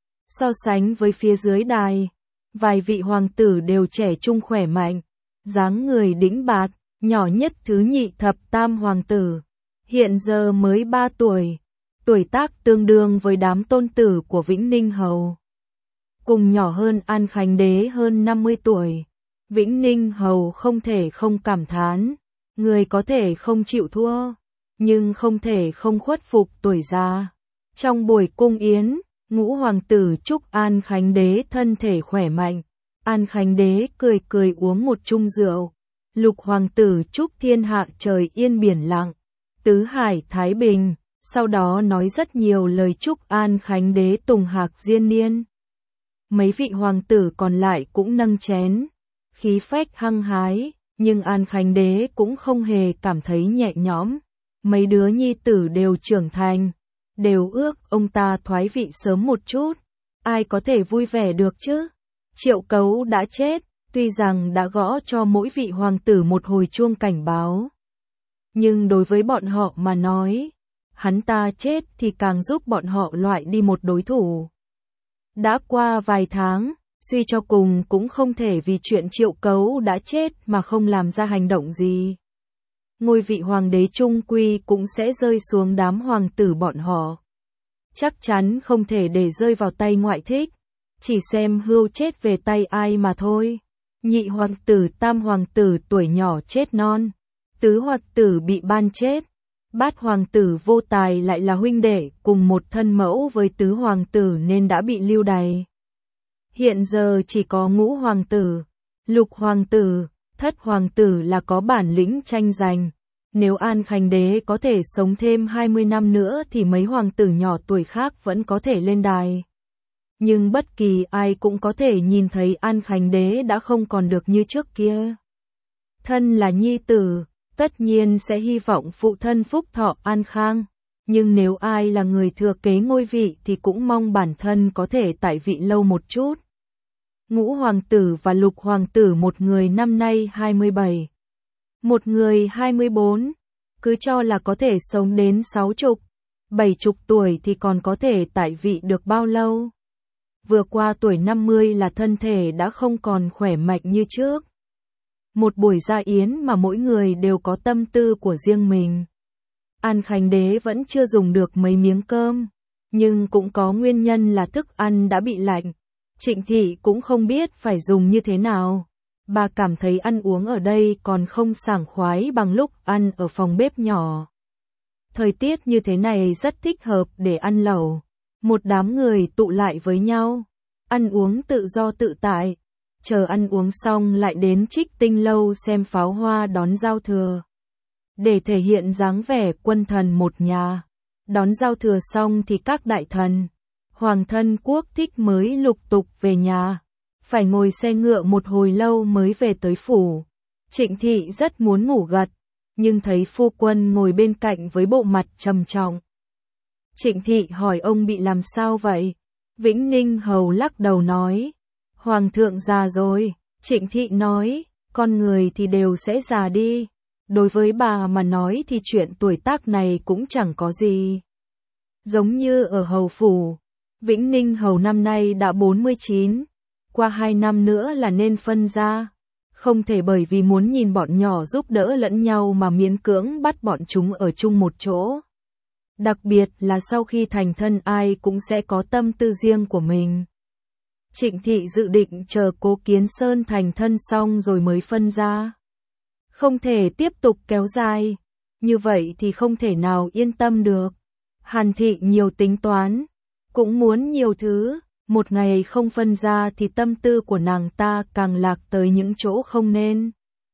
So sánh với phía dưới đài, vài vị hoàng tử đều trẻ trung khỏe mạnh, dáng người đĩnh bạt, nhỏ nhất thứ nhị thập tam hoàng tử. Hiện giờ mới ba tuổi, tuổi tác tương đương với đám tôn tử của Vĩnh Ninh Hầu. Cùng nhỏ hơn An Khánh Đế hơn năm mươi tuổi. Vĩnh Ninh Hầu không thể không cảm thán, người có thể không chịu thua, nhưng không thể không khuất phục tuổi già. Trong buổi cung yến, ngũ hoàng tử chúc An Khánh Đế thân thể khỏe mạnh. An Khánh Đế cười cười uống một chung rượu. Lục hoàng tử chúc thiên hạ trời yên biển lặng, tứ hải thái bình. Sau đó nói rất nhiều lời chúc An Khánh Đế tùng hạc diên niên. Mấy vị hoàng tử còn lại cũng nâng chén, khí phách hăng hái, nhưng An Khánh Đế cũng không hề cảm thấy nhẹ nhõm. Mấy đứa nhi tử đều trưởng thành, đều ước ông ta thoái vị sớm một chút. Ai có thể vui vẻ được chứ? Triệu Cấu đã chết, tuy rằng đã gõ cho mỗi vị hoàng tử một hồi chuông cảnh báo. Nhưng đối với bọn họ mà nói, hắn ta chết thì càng giúp bọn họ loại đi một đối thủ. Đã qua vài tháng, Suy cho cùng cũng không thể vì chuyện Triệu Cấu đã chết mà không làm ra hành động gì. Ngôi vị hoàng đế chung quy cũng sẽ rơi xuống đám hoàng tử bọn họ. Chắc chắn không thể để rơi vào tay ngoại thích, chỉ xem hươu chết về tay ai mà thôi. Nhị hoàng tử, tam hoàng tử tuổi nhỏ chết non, tứ hoàng tử bị ban chết, bát hoàng tử vô tài lại là huynh đệ cùng một thân mẫu với tứ hoàng tử nên đã bị lưu đày. Hiện giờ chỉ có ngũ hoàng tử, lục hoàng tử, thất hoàng tử là có bản lĩnh tranh giành. Nếu An Khánh Đế có thể sống thêm hai mươi năm nữa thì mấy hoàng tử nhỏ tuổi khác vẫn có thể lên đài. Nhưng bất kỳ ai cũng có thể nhìn thấy An Khánh Đế đã không còn được như trước kia. Thân là nhi tử, tất nhiên sẽ hy vọng phụ thân phúc thọ an khang. Nhưng nếu ai là người thừa kế ngôi vị thì cũng mong bản thân có thể tại vị lâu một chút. Ngũ hoàng tử và lục hoàng tử, một người năm nay hai mươi bảy, một người hai mươi bốn, cứ cho là có thể sống đến sáu chục, bảy chục tuổi thì còn có thể tại vị được bao lâu. Vừa qua tuổi năm mươi là thân thể đã không còn khỏe mạnh như trước. Một buổi gia yến mà mỗi người đều có tâm tư của riêng mình. An Khánh Đế vẫn chưa dùng được mấy miếng cơm, nhưng cũng có nguyên nhân là thức ăn đã bị lạnh. Trịnh Thị cũng không biết phải dùng như thế nào. Bà cảm thấy ăn uống ở đây còn không sảng khoái bằng lúc ăn ở phòng bếp nhỏ. Thời tiết như thế này rất thích hợp để ăn lẩu. Một đám người tụ lại với nhau, ăn uống tự do tự tại. Chờ ăn uống xong lại đến Trích Tinh Lâu xem pháo hoa đón giao thừa. Để thể hiện dáng vẻ quân thần một nhà. Đón giao thừa xong thì các đại thần, hoàng thân quốc thích mới lục tục về nhà. Phải ngồi xe ngựa một hồi lâu mới về tới phủ. Trịnh Thị rất muốn ngủ gật, nhưng thấy phu quân ngồi bên cạnh với bộ mặt trầm trọng. Trịnh Thị hỏi ông bị làm sao vậy? Vĩnh Ninh Hầu lắc đầu nói, Hoàng thượng già rồi. Trịnh Thị nói, con người thì đều sẽ già đi. Đối với bà mà nói thì chuyện tuổi tác này cũng chẳng có gì. Giống như ở hầu phủ, Vĩnh Ninh Hầu năm nay đã bốn mươi chín, qua hai năm nữa là nên phân ra. Không thể bởi vì muốn nhìn bọn nhỏ giúp đỡ lẫn nhau mà miễn cưỡng bắt bọn chúng ở chung một chỗ. Đặc biệt là sau khi thành thân ai cũng sẽ có tâm tư riêng của mình. Trịnh Thị dự định chờ Cố Kiến Sơn thành thân xong rồi mới phân ra. Không thể tiếp tục kéo dài, như vậy thì không thể nào yên tâm được. Hàn Thị nhiều tính toán, cũng muốn nhiều thứ, một ngày không phân ra thì tâm tư của nàng ta càng lạc tới những chỗ không nên.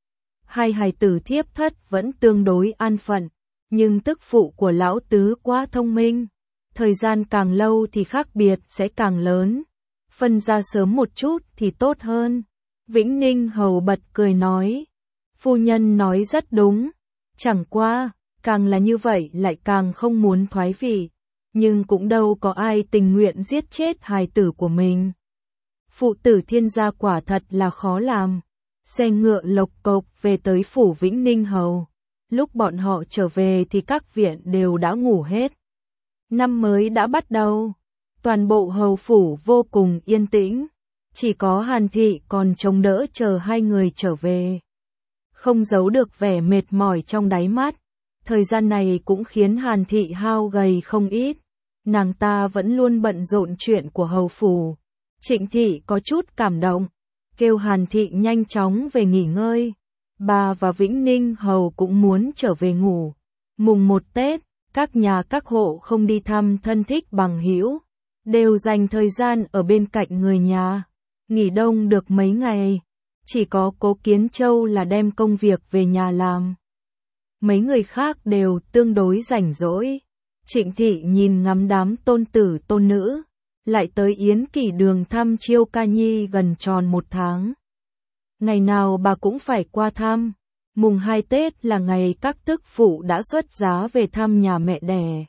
Hai hài tử thiếp thất vẫn tương đối an phận, nhưng tức phụ của lão tứ quá thông minh. Thời gian càng lâu thì khác biệt sẽ càng lớn. Phân ra sớm một chút thì tốt hơn. Vĩnh Ninh Hầu bật cười nói, phu nhân nói rất đúng. Chẳng qua, càng là như vậy lại càng không muốn thoái vị. Nhưng cũng đâu có ai tình nguyện giết chết hài tử của mình. Phụ tử thiên gia quả thật là khó làm. Xe ngựa lộc cộc về tới phủ Vĩnh Ninh Hầu. Lúc bọn họ trở về thì các viện đều đã ngủ hết. Năm mới đã bắt đầu. Toàn bộ hầu phủ vô cùng yên tĩnh. Chỉ có Hàn Thị còn trông đỡ chờ hai người trở về. Không giấu được vẻ mệt mỏi trong đáy mắt. Thời gian này cũng khiến Hàn Thị hao gầy không ít. Nàng ta vẫn luôn bận rộn chuyện của hầu phủ. Trịnh Thị có chút cảm động, kêu Hàn Thị nhanh chóng về nghỉ ngơi. Bà và Vĩnh Ninh Hầu cũng muốn trở về ngủ. Mùng một Tết, các nhà các hộ không đi thăm thân thích bằng hữu, đều dành thời gian ở bên cạnh người nhà. Nghỉ đông được mấy ngày, chỉ có Cố Kiến Châu là đem công việc về nhà làm. Mấy người khác đều tương đối rảnh rỗi. Trịnh Thị nhìn ngắm đám tôn tử tôn nữ, lại tới Yến Kỷ Đường thăm Chiêu Ca Nhi gần tròn một tháng. Ngày nào bà cũng phải qua thăm. Mùng hai Tết là ngày các tức phụ đã xuất giá về thăm nhà mẹ đẻ.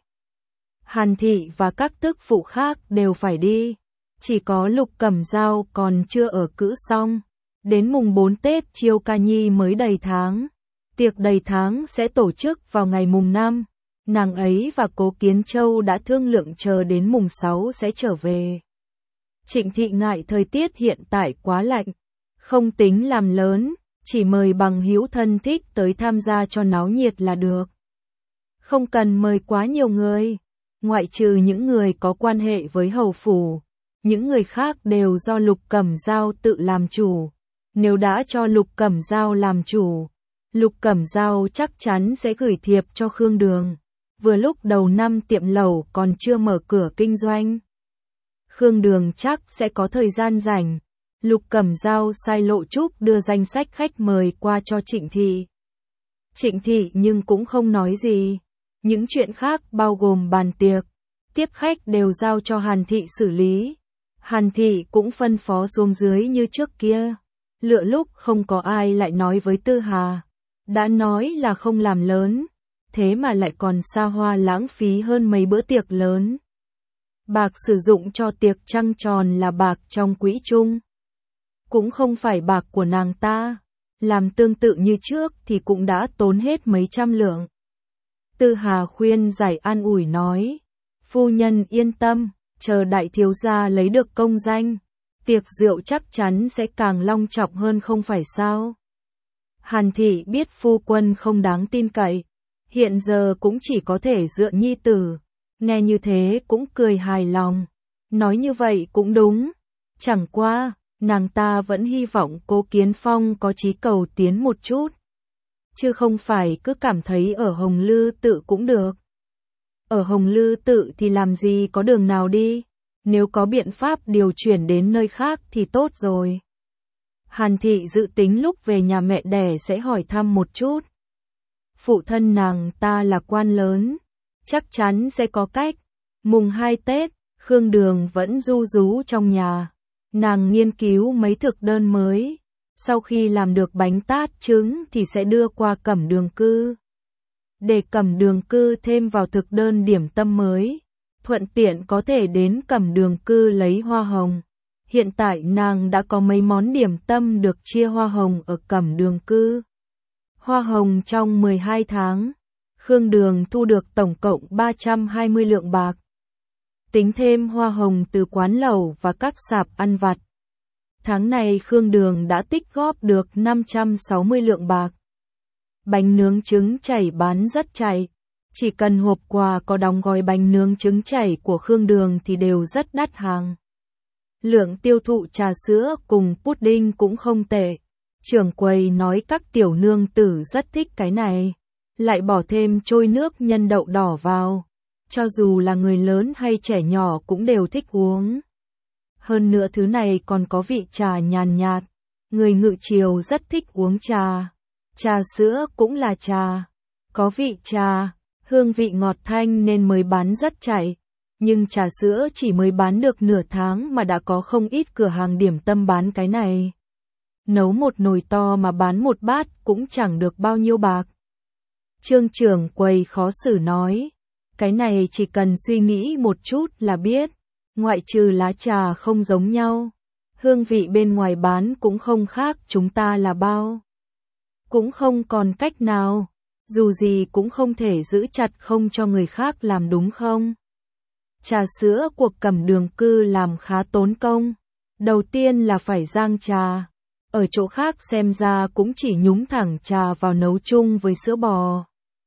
Hàn Thị và các tức phụ khác đều phải đi. Chỉ có Lục Cẩm Dao còn chưa ở cữ xong. Đến mùng bốn Tết Chiêu Ca Nhi mới đầy tháng. Tiệc đầy tháng sẽ tổ chức vào ngày mùng năm. Nàng ấy và Cố Kiến Châu đã thương lượng chờ đến mùng sáu sẽ trở về. Trịnh Thị ngại thời tiết hiện tại quá lạnh, không tính làm lớn, chỉ mời bằng hữu thân thích tới tham gia cho náo nhiệt là được. Không cần mời quá nhiều người, ngoại trừ những người có quan hệ với hầu phủ, những người khác đều do Lục Cẩm Dao tự làm chủ. Nếu đã cho Lục Cẩm Dao làm chủ, Lục Cẩm Dao chắc chắn sẽ gửi thiệp cho Khương Đường. Vừa lúc đầu năm tiệm lẩu còn chưa mở cửa kinh doanh, Khương Đường chắc sẽ có thời gian rảnh. Lục Cẩm Dao sai Lộ Trúc đưa danh sách khách mời qua cho Trịnh Thị. Trịnh Thị nhưng cũng không nói gì. Những chuyện khác bao gồm bàn tiệc, tiếp khách đều giao cho Hàn Thị xử lý. Hàn Thị cũng phân phó xuống dưới như trước kia. Lựa lúc không có ai lại nói với Tư Hà. Đã nói là không làm lớn, thế mà lại còn xa hoa lãng phí hơn mấy bữa tiệc lớn. Bạc sử dụng cho tiệc trăng tròn là bạc trong quỹ chung, cũng không phải bạc của nàng ta. Làm tương tự như trước thì cũng đã tốn hết mấy trăm lượng. Tư Hà khuyên giải an ủi nói, phu nhân yên tâm, chờ đại thiếu gia lấy được công danh, tiệc rượu chắc chắn sẽ càng long trọng hơn không phải sao. Hàn Thị biết phu quân không đáng tin cậy, hiện giờ cũng chỉ có thể dựa nhi tử, nghe như thế cũng cười hài lòng, nói như vậy cũng đúng, chẳng qua, nàng ta vẫn hy vọng Cố Kiến Phong có chí cầu tiến một chút, chứ không phải cứ cảm thấy ở Hồng Lư Tự cũng được. Ở Hồng Lư Tự thì làm gì có đường nào đi, nếu có biện pháp điều chuyển đến nơi khác thì tốt rồi. Hàn Thị dự tính lúc về nhà mẹ đẻ sẽ hỏi thăm một chút. Phụ thân nàng ta là quan lớn, chắc chắn sẽ có cách. Mùng hai Tết, Khương Đường vẫn ru rú trong nhà. Nàng nghiên cứu mấy thực đơn mới. Sau khi làm được bánh tát trứng thì sẽ đưa qua Cẩm Đường Cư. Để Cẩm Đường Cư thêm vào thực đơn điểm tâm mới. Thuận tiện có thể đến Cẩm Đường Cư lấy hoa hồng. Hiện tại nàng đã có mấy món điểm tâm được chia hoa hồng ở Cẩm Đường Cư. Hoa hồng trong mười hai tháng, Khương Đường thu được tổng cộng ba trăm hai mươi lượng bạc. Tính thêm hoa hồng từ quán lẩu và các sạp ăn vặt. Tháng này Khương Đường đã tích góp được năm trăm sáu mươi lượng bạc. Bánh nướng trứng chảy bán rất chạy. Chỉ cần hộp quà có đóng gói bánh nướng trứng chảy của Khương Đường thì đều rất đắt hàng. Lượng tiêu thụ trà sữa cùng pudding cũng không tệ. Trưởng quầy nói các tiểu nương tử rất thích cái này. Lại bỏ thêm trôi nước nhân đậu đỏ vào. Cho dù là người lớn hay trẻ nhỏ cũng đều thích uống. Hơn nữa thứ này còn có vị trà nhàn nhạt. Người Ngự Triều rất thích uống trà. Trà sữa cũng là trà. Có vị trà, hương vị ngọt thanh nên mới bán rất chạy. Nhưng trà sữa chỉ mới bán được nửa tháng mà đã có không ít cửa hàng điểm tâm bán cái này. Nấu một nồi to mà bán một bát cũng chẳng được bao nhiêu bạc. Trương trưởng quầy khó xử nói, cái này chỉ cần suy nghĩ một chút là biết, ngoại trừ lá trà không giống nhau, hương vị bên ngoài bán cũng không khác chúng ta là bao. Cũng không còn cách nào, dù gì cũng không thể giữ chặt không cho người khác làm đúng không? Trà sữa của Cẩm Đường Cư làm khá tốn công. Đầu tiên là phải rang trà. Ở chỗ khác xem ra cũng chỉ nhúng thẳng trà vào nấu chung với sữa bò.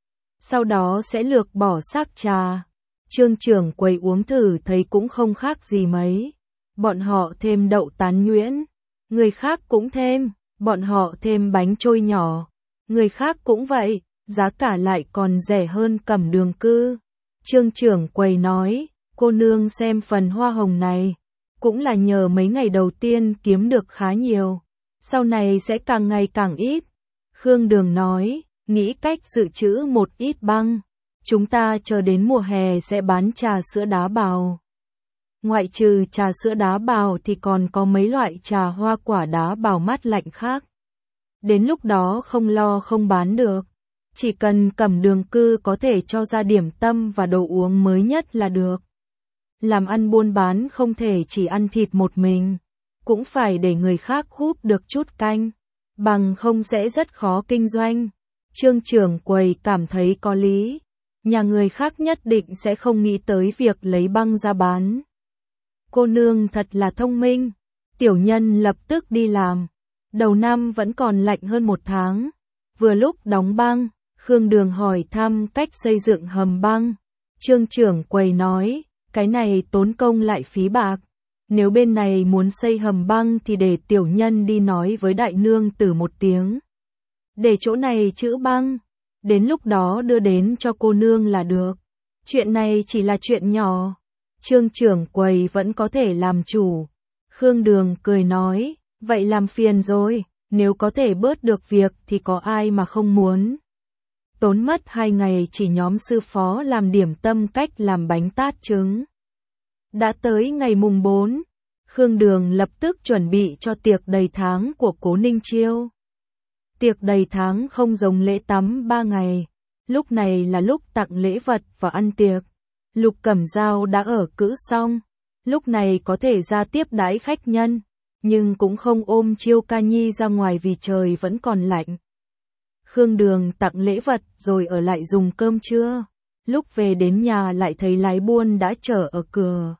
Sau đó sẽ lược bỏ xác trà. Trương trưởng quầy uống thử thấy cũng không khác gì mấy. Bọn họ thêm đậu tán nhuyễn. Người khác cũng thêm. Bọn họ thêm bánh trôi nhỏ. Người khác cũng vậy. Giá cả lại còn rẻ hơn Cẩm Đường Cư. Trương trưởng quầy nói, cô nương xem phần hoa hồng này. Cũng là nhờ mấy ngày đầu tiên kiếm được khá nhiều. Sau này sẽ càng ngày càng ít. Khương Đường nói, nghĩ cách dự trữ một ít băng. Chúng ta chờ đến mùa hè sẽ bán trà sữa đá bào. Ngoại trừ trà sữa đá bào thì còn có mấy loại trà hoa quả đá bào mát lạnh khác. Đến lúc đó không lo không bán được. Chỉ cần Cẩm Đường Cư có thể cho ra điểm tâm và đồ uống mới nhất là được. Làm ăn buôn bán không thể chỉ ăn thịt một mình. Cũng phải để người khác húp được chút canh. Bằng không sẽ rất khó kinh doanh. Trương trưởng quầy cảm thấy có lý. Nhà người khác nhất định sẽ không nghĩ tới việc lấy băng ra bán. cô nương thật là thông minh. Tiểu nhân lập tức đi làm. Đầu năm vẫn còn lạnh hơn một tháng. Vừa lúc đóng băng, Khương Đường hỏi thăm cách xây dựng hầm băng. Trương trưởng quầy nói, cái này tốn công lại phí bạc. Nếu bên này muốn xây hầm băng thì để tiểu nhân đi nói với đại nương tử một tiếng. Để chỗ này trữ băng, đến lúc đó đưa đến cho cô nương là được. Chuyện này chỉ là chuyện nhỏ. Trương trưởng quầy vẫn có thể làm chủ. Khương Đường cười nói, vậy làm phiền rồi, nếu có thể bớt được việc thì có ai mà không muốn. Tốn mất hai ngày chỉ nhóm sư phó làm điểm tâm cách làm bánh tát trứng. Đã tới ngày mùng bốn, Khương Đường lập tức chuẩn bị cho tiệc đầy tháng của Cố Ninh Chiêu. Tiệc đầy tháng không giống lễ tắm ba ngày, lúc này là lúc tặng lễ vật và ăn tiệc. Lục Cẩm Dao đã ở cữ xong, lúc này có thể ra tiếp đãi khách nhân, nhưng cũng không ôm Chiêu Ca Nhi ra ngoài vì trời vẫn còn lạnh. Khương Đường tặng lễ vật rồi ở lại dùng cơm trưa, lúc về đến nhà lại thấy lái buôn đã chờ ở cửa.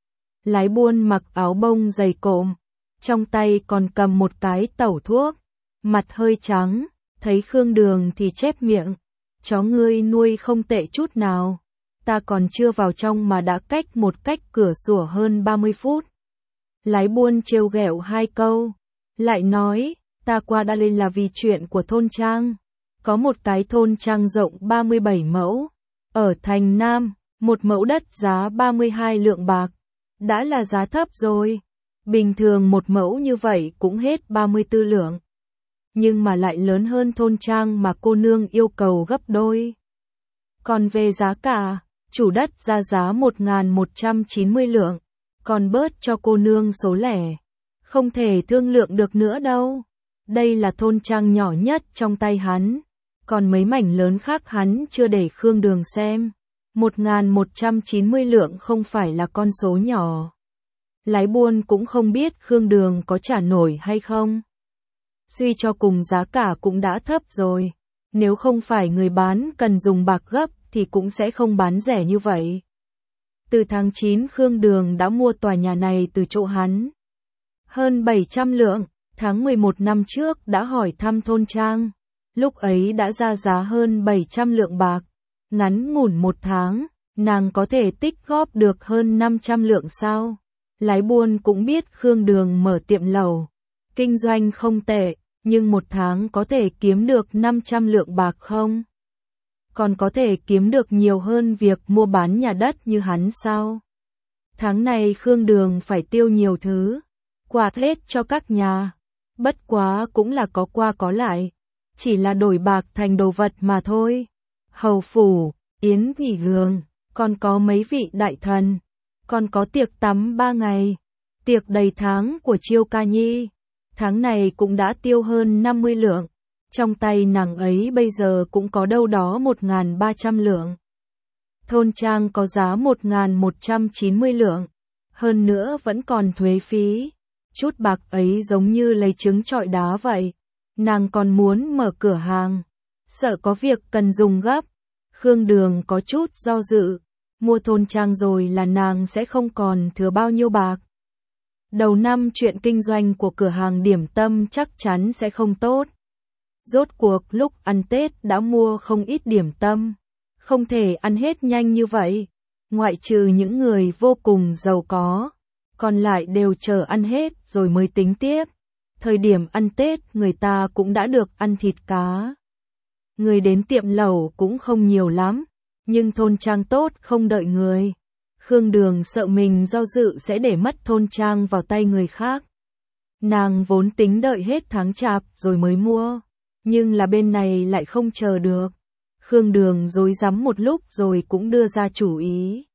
Lái buôn mặc áo bông dày cộm, trong tay còn cầm một cái tẩu thuốc, mặt hơi trắng, thấy Khương Đường thì chép miệng, chó ngươi nuôi không tệ chút nào, ta còn chưa vào trong mà đã cách một cách cửa sủa hơn ba mươi phút. Lái buôn trêu ghẹo hai câu, lại nói, ta qua đây là vì chuyện của thôn trang, có một cái thôn trang rộng ba mươi bảy mẫu, ở thành Nam, một mẫu đất giá ba mươi hai lượng bạc, đã là giá thấp rồi, bình thường một mẫu như vậy cũng hết ba mươi tư lượng. Nhưng mà lại lớn hơn thôn trang mà cô nương yêu cầu gấp đôi. Còn về giá cả, chủ đất ra giá một nghìn một trăm chín mươi lượng, còn bớt cho cô nương số lẻ. Không thể thương lượng được nữa đâu. Đây là thôn trang nhỏ nhất trong tay hắn, còn mấy mảnh lớn khác hắn chưa để Khương Đường xem. một nghìn một trăm chín mươi lượng không phải là con số nhỏ. Lái buôn cũng không biết Khương Đường có trả nổi hay không. Suy cho cùng giá cả cũng đã thấp rồi, nếu không phải người bán cần dùng bạc gấp thì cũng sẽ không bán rẻ như vậy. Từ tháng chín Khương Đường đã mua tòa nhà này từ chỗ hắn. Hơn bảy trăm lượng, tháng mười một năm trước đã hỏi thăm thôn trang, lúc ấy đã ra giá hơn bảy trăm lượng bạc. Ngắn ngủn một tháng, nàng có thể tích góp được hơn năm trăm lượng sao. Lái buôn cũng biết Khương Đường mở tiệm lẩu, kinh doanh không tệ, nhưng một tháng có thể kiếm được năm trăm lượng bạc không? Còn có thể kiếm được nhiều hơn việc mua bán nhà đất như hắn sao? Tháng này Khương Đường phải tiêu nhiều thứ, quà hết cho các nhà, bất quá cũng là có qua có lại, chỉ là đổi bạc thành đồ vật mà thôi. Hầu phủ, yến nghỉ lường, còn có mấy vị đại thần, còn có tiệc tắm ba ngày, tiệc đầy tháng của Chiêu Ca Nhi, tháng này cũng đã tiêu hơn năm mươi lượng, trong tay nàng ấy bây giờ cũng có đâu đó một nghìn ba trăm lượng. Thôn trang có giá một nghìn một trăm chín mươi lượng, hơn nữa vẫn còn thuế phí, chút bạc ấy giống như lấy trứng trọi đá vậy, nàng còn muốn mở cửa hàng. Sợ có việc cần dùng gấp, Khương Đường có chút do dự, mua thôn trang rồi là nàng sẽ không còn thừa bao nhiêu bạc. Đầu năm chuyện kinh doanh của cửa hàng điểm tâm chắc chắn sẽ không tốt. Rốt cuộc lúc ăn Tết đã mua không ít điểm tâm, không thể ăn hết nhanh như vậy, ngoại trừ những người vô cùng giàu có, còn lại đều chờ ăn hết rồi mới tính tiếp. Thời điểm ăn Tết người ta cũng đã được ăn thịt cá. Người đến tiệm lẩu cũng không nhiều lắm, nhưng thôn trang tốt không đợi người. Khương Đường sợ mình do dự sẽ để mất thôn trang vào tay người khác. Nàng vốn tính đợi hết tháng Chạp rồi mới mua, nhưng là bên này lại không chờ được. Khương Đường rối rắm một lúc rồi cũng đưa ra chủ ý.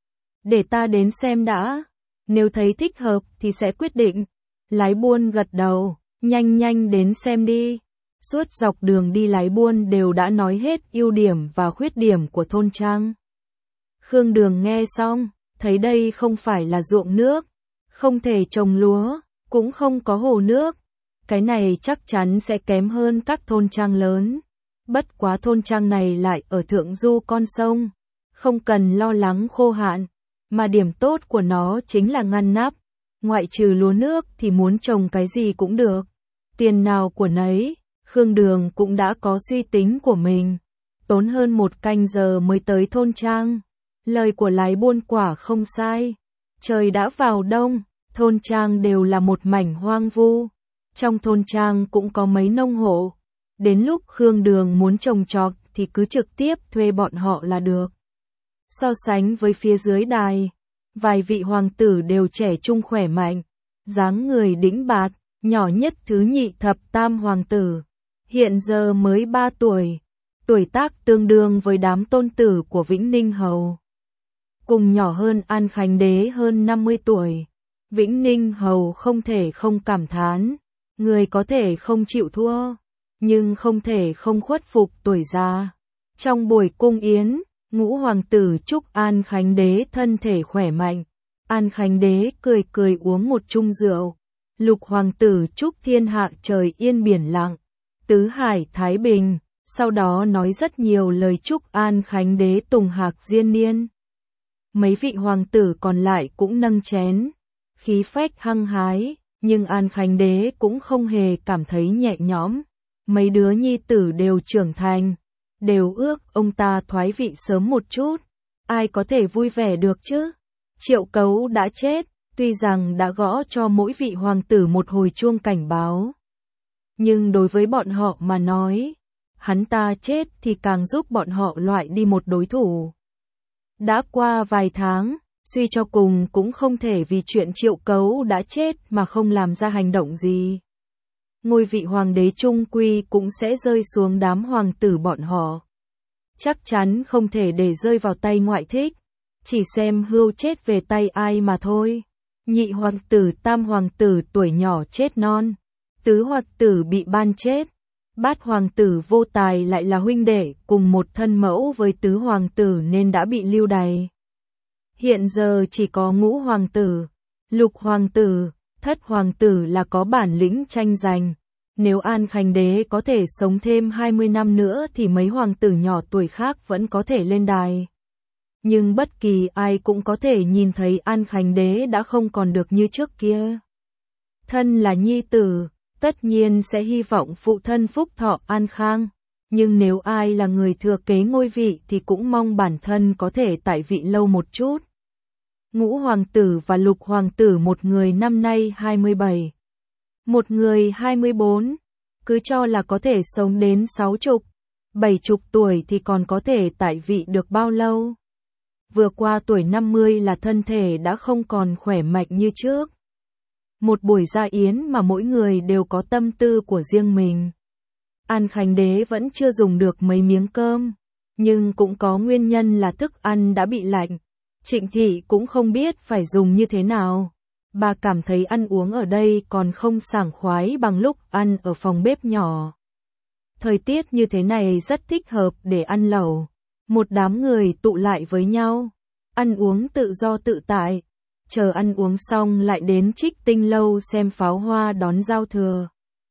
Để ta đến xem đã, nếu thấy thích hợp thì sẽ quyết định. Lái buôn gật đầu, nhanh nhanh đến xem đi. Suốt dọc đường đi lái buôn đều đã nói hết ưu điểm và khuyết điểm của thôn trang. Khương Đường nghe xong, thấy đây không phải là ruộng nước, không thể trồng lúa, cũng không có hồ nước. Cái này chắc chắn sẽ kém hơn các thôn trang lớn. Bất quá thôn trang này lại ở thượng du con sông, không cần lo lắng khô hạn. mà điểm tốt của nó chính là ngăn nắp. Ngoại trừ lúa nước thì muốn trồng cái gì cũng được. Tiền nào của nấy, Khương Đường cũng đã có suy tính của mình. Tốn hơn một canh giờ mới tới thôn trang. Lời của lái buôn quả không sai. Trời đã vào đông, thôn trang đều là một mảnh hoang vu. Trong thôn trang cũng có mấy nông hộ. Đến lúc Khương Đường muốn trồng trọt thì cứ trực tiếp thuê bọn họ là được. So sánh với phía dưới đài, vài vị hoàng tử đều trẻ trung khỏe mạnh, dáng người đĩnh bạt, nhỏ nhất thứ nhị thập tam hoàng tử. Hiện giờ mới ba tuổi, tuổi tác tương đương với đám tôn tử của Vĩnh Ninh Hầu. Cùng nhỏ hơn An Khánh Đế hơn năm mươi tuổi, Vĩnh Ninh Hầu không thể không cảm thán, người có thể không chịu thua, nhưng không thể không khuất phục tuổi già. Trong buổi cung yến, ngũ hoàng tử chúc An Khánh Đế thân thể khỏe mạnh. An Khánh Đế cười cười uống một chung rượu. Lục hoàng tử chúc thiên hạ trời yên biển lặng, tứ hải thái bình, sau đó nói rất nhiều lời chúc An Khánh Đế tùng hạc diên niên. Mấy vị hoàng tử còn lại cũng nâng chén, khí phách hăng hái, nhưng An Khánh Đế cũng không hề cảm thấy nhẹ nhõm. Mấy đứa nhi tử đều trưởng thành, đều ước ông ta thoái vị sớm một chút. Ai có thể vui vẻ được chứ? Triệu Cấu đã chết, tuy rằng đã gõ cho mỗi vị hoàng tử một hồi chuông cảnh báo. Nhưng đối với bọn họ mà nói, hắn ta chết thì càng giúp bọn họ loại đi một đối thủ. Đã qua vài tháng, suy cho cùng cũng không thể vì chuyện Triệu Cấu đã chết mà không làm ra hành động gì. Ngôi vị hoàng đế trung quy cũng sẽ rơi xuống đám hoàng tử bọn họ. Chắc chắn không thể để rơi vào tay ngoại thích, chỉ xem hươu chết về tay ai mà thôi. Nhị hoàng tử tam hoàng tử tuổi nhỏ chết non, tứ hoàng tử bị ban chết, bát hoàng tử vô tài lại là huynh đệ cùng một thân mẫu với tứ hoàng tử nên đã bị lưu đày. Hiện giờ chỉ có ngũ hoàng tử, lục hoàng tử, thất hoàng tử là có bản lĩnh tranh giành. Nếu An Khánh Đế có thể sống thêm hai mươi năm nữa thì mấy hoàng tử nhỏ tuổi khác vẫn có thể lên đài. Nhưng bất kỳ ai cũng có thể nhìn thấy An Khánh Đế đã không còn được như trước kia. Thân là nhi tử, tất nhiên sẽ hy vọng phụ thân phúc thọ an khang. Nhưng nếu ai là người thừa kế ngôi vị thì cũng mong bản thân có thể tại vị lâu một chút. Ngũ hoàng tử và lục hoàng tử một người năm nay hai mươi bảy. Một người hai mươi bốn, cứ cho là có thể sống đến sáu chục, bảy chục tuổi thì còn có thể tại vị được bao lâu. Vừa qua tuổi năm mươi là thân thể đã không còn khỏe mạnh như trước. Một buổi gia yến mà mỗi người đều có tâm tư của riêng mình. An Khánh Đế vẫn chưa dùng được mấy miếng cơm, nhưng cũng có nguyên nhân là thức ăn đã bị lạnh. Trịnh Thị cũng không biết phải dùng như thế nào. Bà cảm thấy ăn uống ở đây còn không sảng khoái bằng lúc ăn ở phòng bếp nhỏ. Thời tiết như thế này rất thích hợp để ăn lẩu. Một đám người tụ lại với nhau, ăn uống tự do tự tại. Chờ ăn uống xong lại đến Trích Tinh Lâu xem pháo hoa đón giao thừa.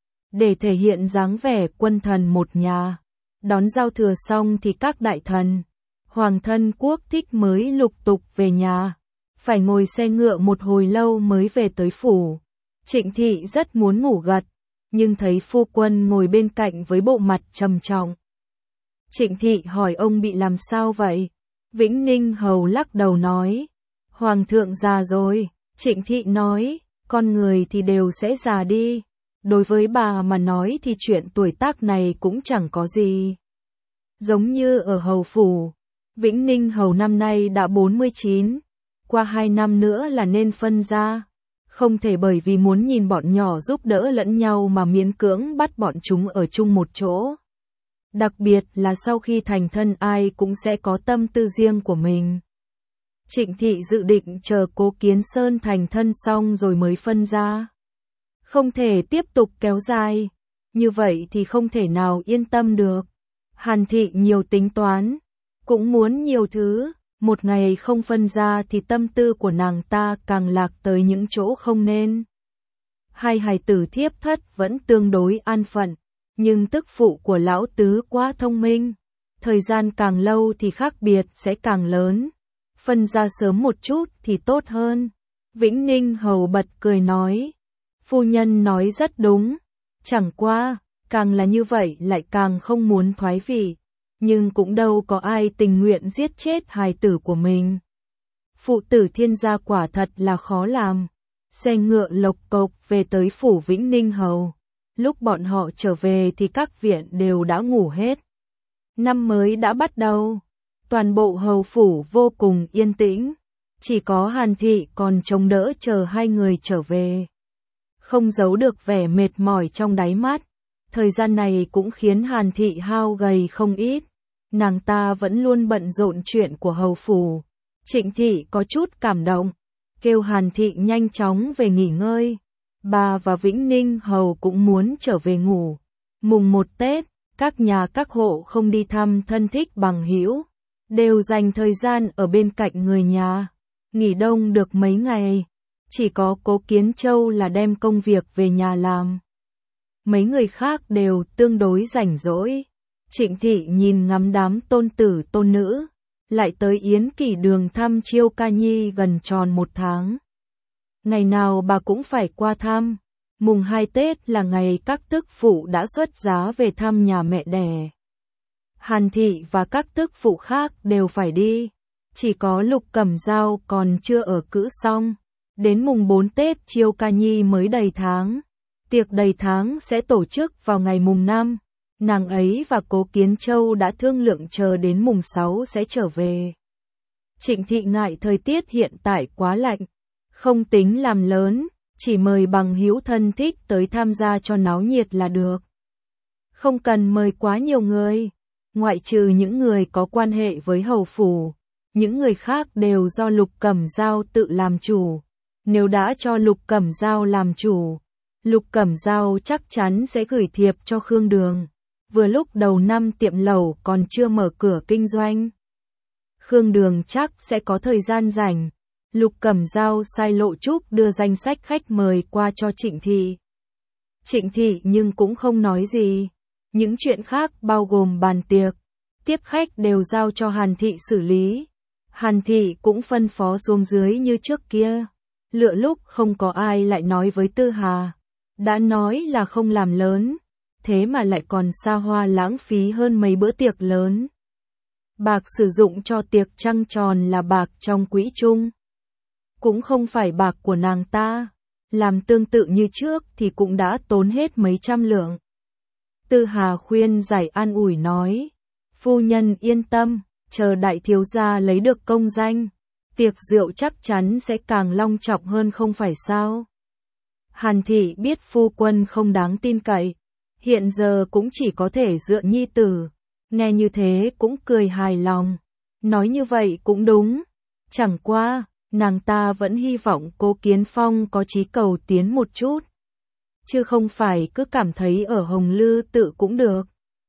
Để thể hiện dáng vẻ quân thần một nhà. Đón giao thừa xong thì các đại thần, hoàng thân quốc thích mới lục tục về nhà. Phải ngồi xe ngựa một hồi lâu mới về tới phủ. Trịnh Thị rất muốn ngủ gật, nhưng thấy phu quân ngồi bên cạnh với bộ mặt trầm trọng. Trịnh Thị hỏi ông bị làm sao vậy? Vĩnh Ninh Hầu lắc đầu nói, Hoàng thượng già rồi. Trịnh Thị nói, con người thì đều sẽ già đi. Đối với bà mà nói thì chuyện tuổi tác này cũng chẳng có gì. Giống như ở Hầu Phủ, Vĩnh Ninh Hầu năm nay đã bốn mươi chín. Qua hai năm nữa là nên phân ra. Không thể bởi vì muốn nhìn bọn nhỏ giúp đỡ lẫn nhau mà miễn cưỡng bắt bọn chúng ở chung một chỗ. Đặc biệt là sau khi thành thân ai cũng sẽ có tâm tư riêng của mình. Trịnh Thị dự định chờ Cố Kiến Sơn thành thân xong rồi mới phân ra. Không thể tiếp tục kéo dài. Như vậy thì không thể nào yên tâm được. Hàn Thị nhiều tính toán, cũng muốn nhiều thứ. Một ngày không phân ra thì tâm tư của nàng ta càng lạc tới những chỗ không nên. Hai hài tử thiếp thất vẫn tương đối an phận, nhưng tức phụ của lão tứ quá thông minh. Thời gian càng lâu thì khác biệt sẽ càng lớn. phân ra sớm một chút thì tốt hơn. Vĩnh Ninh Hầu bật cười nói, phu nhân nói rất đúng, chẳng qua, càng là như vậy lại càng không muốn thoái vị, nhưng cũng đâu có ai tình nguyện giết chết hài tử của mình. Phụ tử thiên gia quả thật là khó làm. Xe ngựa lộc cộc về tới phủ Vĩnh Ninh Hầu. Lúc bọn họ trở về thì các viện đều đã ngủ hết. Năm mới đã bắt đầu. Toàn bộ hầu phủ vô cùng yên tĩnh. Chỉ có Hàn Thị còn chống đỡ chờ hai người trở về. Không giấu được vẻ mệt mỏi trong đáy mắt. Thời gian này cũng khiến Hàn Thị hao gầy không ít. Nàng ta vẫn luôn bận rộn chuyện của hầu phủ. Trịnh Thị có chút cảm động, kêu Hàn Thị nhanh chóng về nghỉ ngơi. Bà và Vĩnh Ninh Hầu cũng muốn trở về ngủ. Mùng một Tết, các nhà các hộ không đi thăm thân thích bằng hữu, đều dành thời gian ở bên cạnh người nhà. Nghỉ đông được mấy ngày, chỉ có Cố Kiến Châu là đem công việc về nhà làm. Mấy người khác đều tương đối rảnh rỗi. Trịnh Thị nhìn ngắm đám tôn tử tôn nữ, lại tới Yến Kỷ Đường thăm Chiêu Ca Nhi gần tròn một tháng. Ngày nào bà cũng phải qua thăm. Mùng hai Tết là ngày các tức phụ đã xuất giá về thăm nhà mẹ đẻ. Hàn Thị và các tức phụ khác đều phải đi. Chỉ có Lục Cẩm Dao còn chưa ở cữ xong. Đến mùng bốn Tết Chiêu Ca Nhi mới đầy tháng. Tiệc đầy tháng sẽ tổ chức vào ngày mùng năm. Nàng ấy và Cố Kiến Châu đã thương lượng chờ đến mùng sáu sẽ trở về. Trịnh Thị ngại thời tiết hiện tại quá lạnh, không tính làm lớn, chỉ mời bằng hữu thân thích tới tham gia cho náo nhiệt là được. Không cần mời quá nhiều người, ngoại trừ những người có quan hệ với hầu phủ, những người khác đều do Lục Cẩm Dao tự làm chủ. Nếu đã cho Lục Cẩm Dao làm chủ, Lục Cẩm Dao chắc chắn sẽ gửi thiệp cho Khương Đường. Vừa lúc đầu năm tiệm lẩu còn chưa mở cửa kinh doanh. Khương Đường chắc sẽ có thời gian rảnh. Lục Cẩm Dao sai Lộ Trúc đưa danh sách khách mời qua cho Trịnh Thị. Trịnh Thị nhưng cũng không nói gì. Những chuyện khác bao gồm bàn tiệc, tiếp khách đều giao cho Hàn Thị xử lý. Hàn Thị cũng phân phó xuống dưới như trước kia. Lựa lúc không có ai lại nói với Tư Hà. Đã nói là không làm lớn, thế mà lại còn xa hoa lãng phí hơn mấy bữa tiệc lớn. Bạc sử dụng cho tiệc trăng tròn là bạc trong quỹ chung. Cũng không phải bạc của nàng ta. Làm tương tự như trước thì cũng đã tốn hết mấy trăm lượng. Tư Hà khuyên giải an ủi nói. Phu nhân yên tâm, chờ đại thiếu gia lấy được công danh. Tiệc rượu chắc chắn sẽ càng long trọng hơn không phải sao. Hàn Thị biết phu quân không đáng tin cậy. Hiện giờ cũng chỉ có thể dựa nhi tử. Nghe như thế cũng cười hài lòng. Nói như vậy cũng đúng. Chẳng qua, nàng ta vẫn hy vọng Cố Kiến Phong có chí cầu tiến một chút. Chứ không phải cứ cảm thấy ở Hồng Lư Tự cũng được.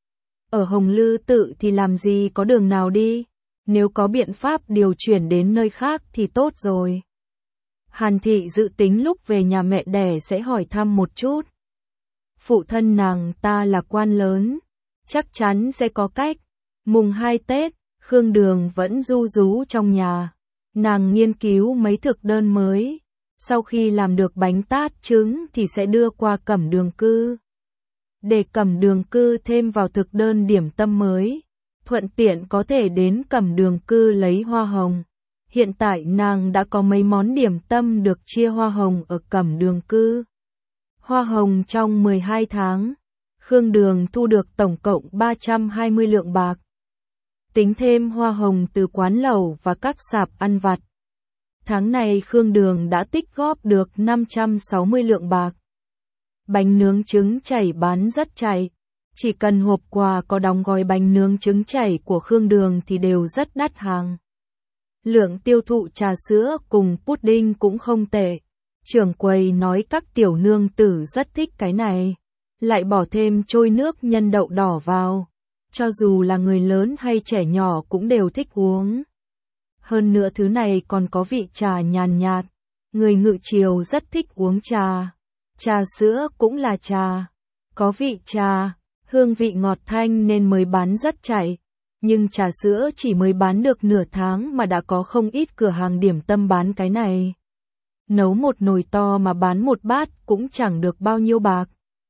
Ở Hồng Lư Tự thì làm gì có đường nào đi. Nếu có biện pháp điều chuyển đến nơi khác thì tốt rồi. Hàn Thị dự tính lúc về nhà mẹ đẻ sẽ hỏi thăm một chút. Phụ thân nàng ta là quan lớn, chắc chắn sẽ có cách. Mùng hai Tết, Khương Đường vẫn ru rú trong nhà. Nàng nghiên cứu mấy thực đơn mới. Sau khi làm được bánh tát trứng thì sẽ đưa qua Cẩm Đường Cư. Để Cẩm Đường Cư thêm vào thực đơn điểm tâm mới. Thuận tiện có thể đến Cẩm Đường Cư lấy hoa hồng. Hiện tại nàng đã có mấy món điểm tâm được chia hoa hồng ở Cẩm Đường Cư. Hoa hồng trong mười hai tháng, Khương Đường thu được tổng cộng ba trăm hai mươi lượng bạc. Tính thêm hoa hồng từ quán lẩu và các sạp ăn vặt. Tháng này Khương Đường đã tích góp được năm trăm sáu mươi lượng bạc. Bánh nướng trứng chảy bán rất chạy. Chỉ cần hộp quà có đóng gói bánh nướng trứng chảy của Khương Đường thì đều rất đắt hàng. Lượng tiêu thụ trà sữa cùng pudding cũng không tệ. Trưởng quầy nói các tiểu nương tử rất thích cái này. Lại bỏ thêm trôi nước nhân đậu đỏ vào. Cho dù là người lớn hay trẻ nhỏ cũng đều thích uống. Hơn nữa thứ này còn có vị trà nhàn nhạt. Người Ngự Triều rất thích uống trà. Trà sữa cũng là trà. Có vị trà, hương vị ngọt thanh nên mới bán rất chạy. nhưng trà sữa chỉ mới bán được nửa tháng mà đã có không ít cửa hàng điểm tâm bán cái này. Nấu một nồi to mà bán một bát cũng chẳng được bao nhiêu bạc.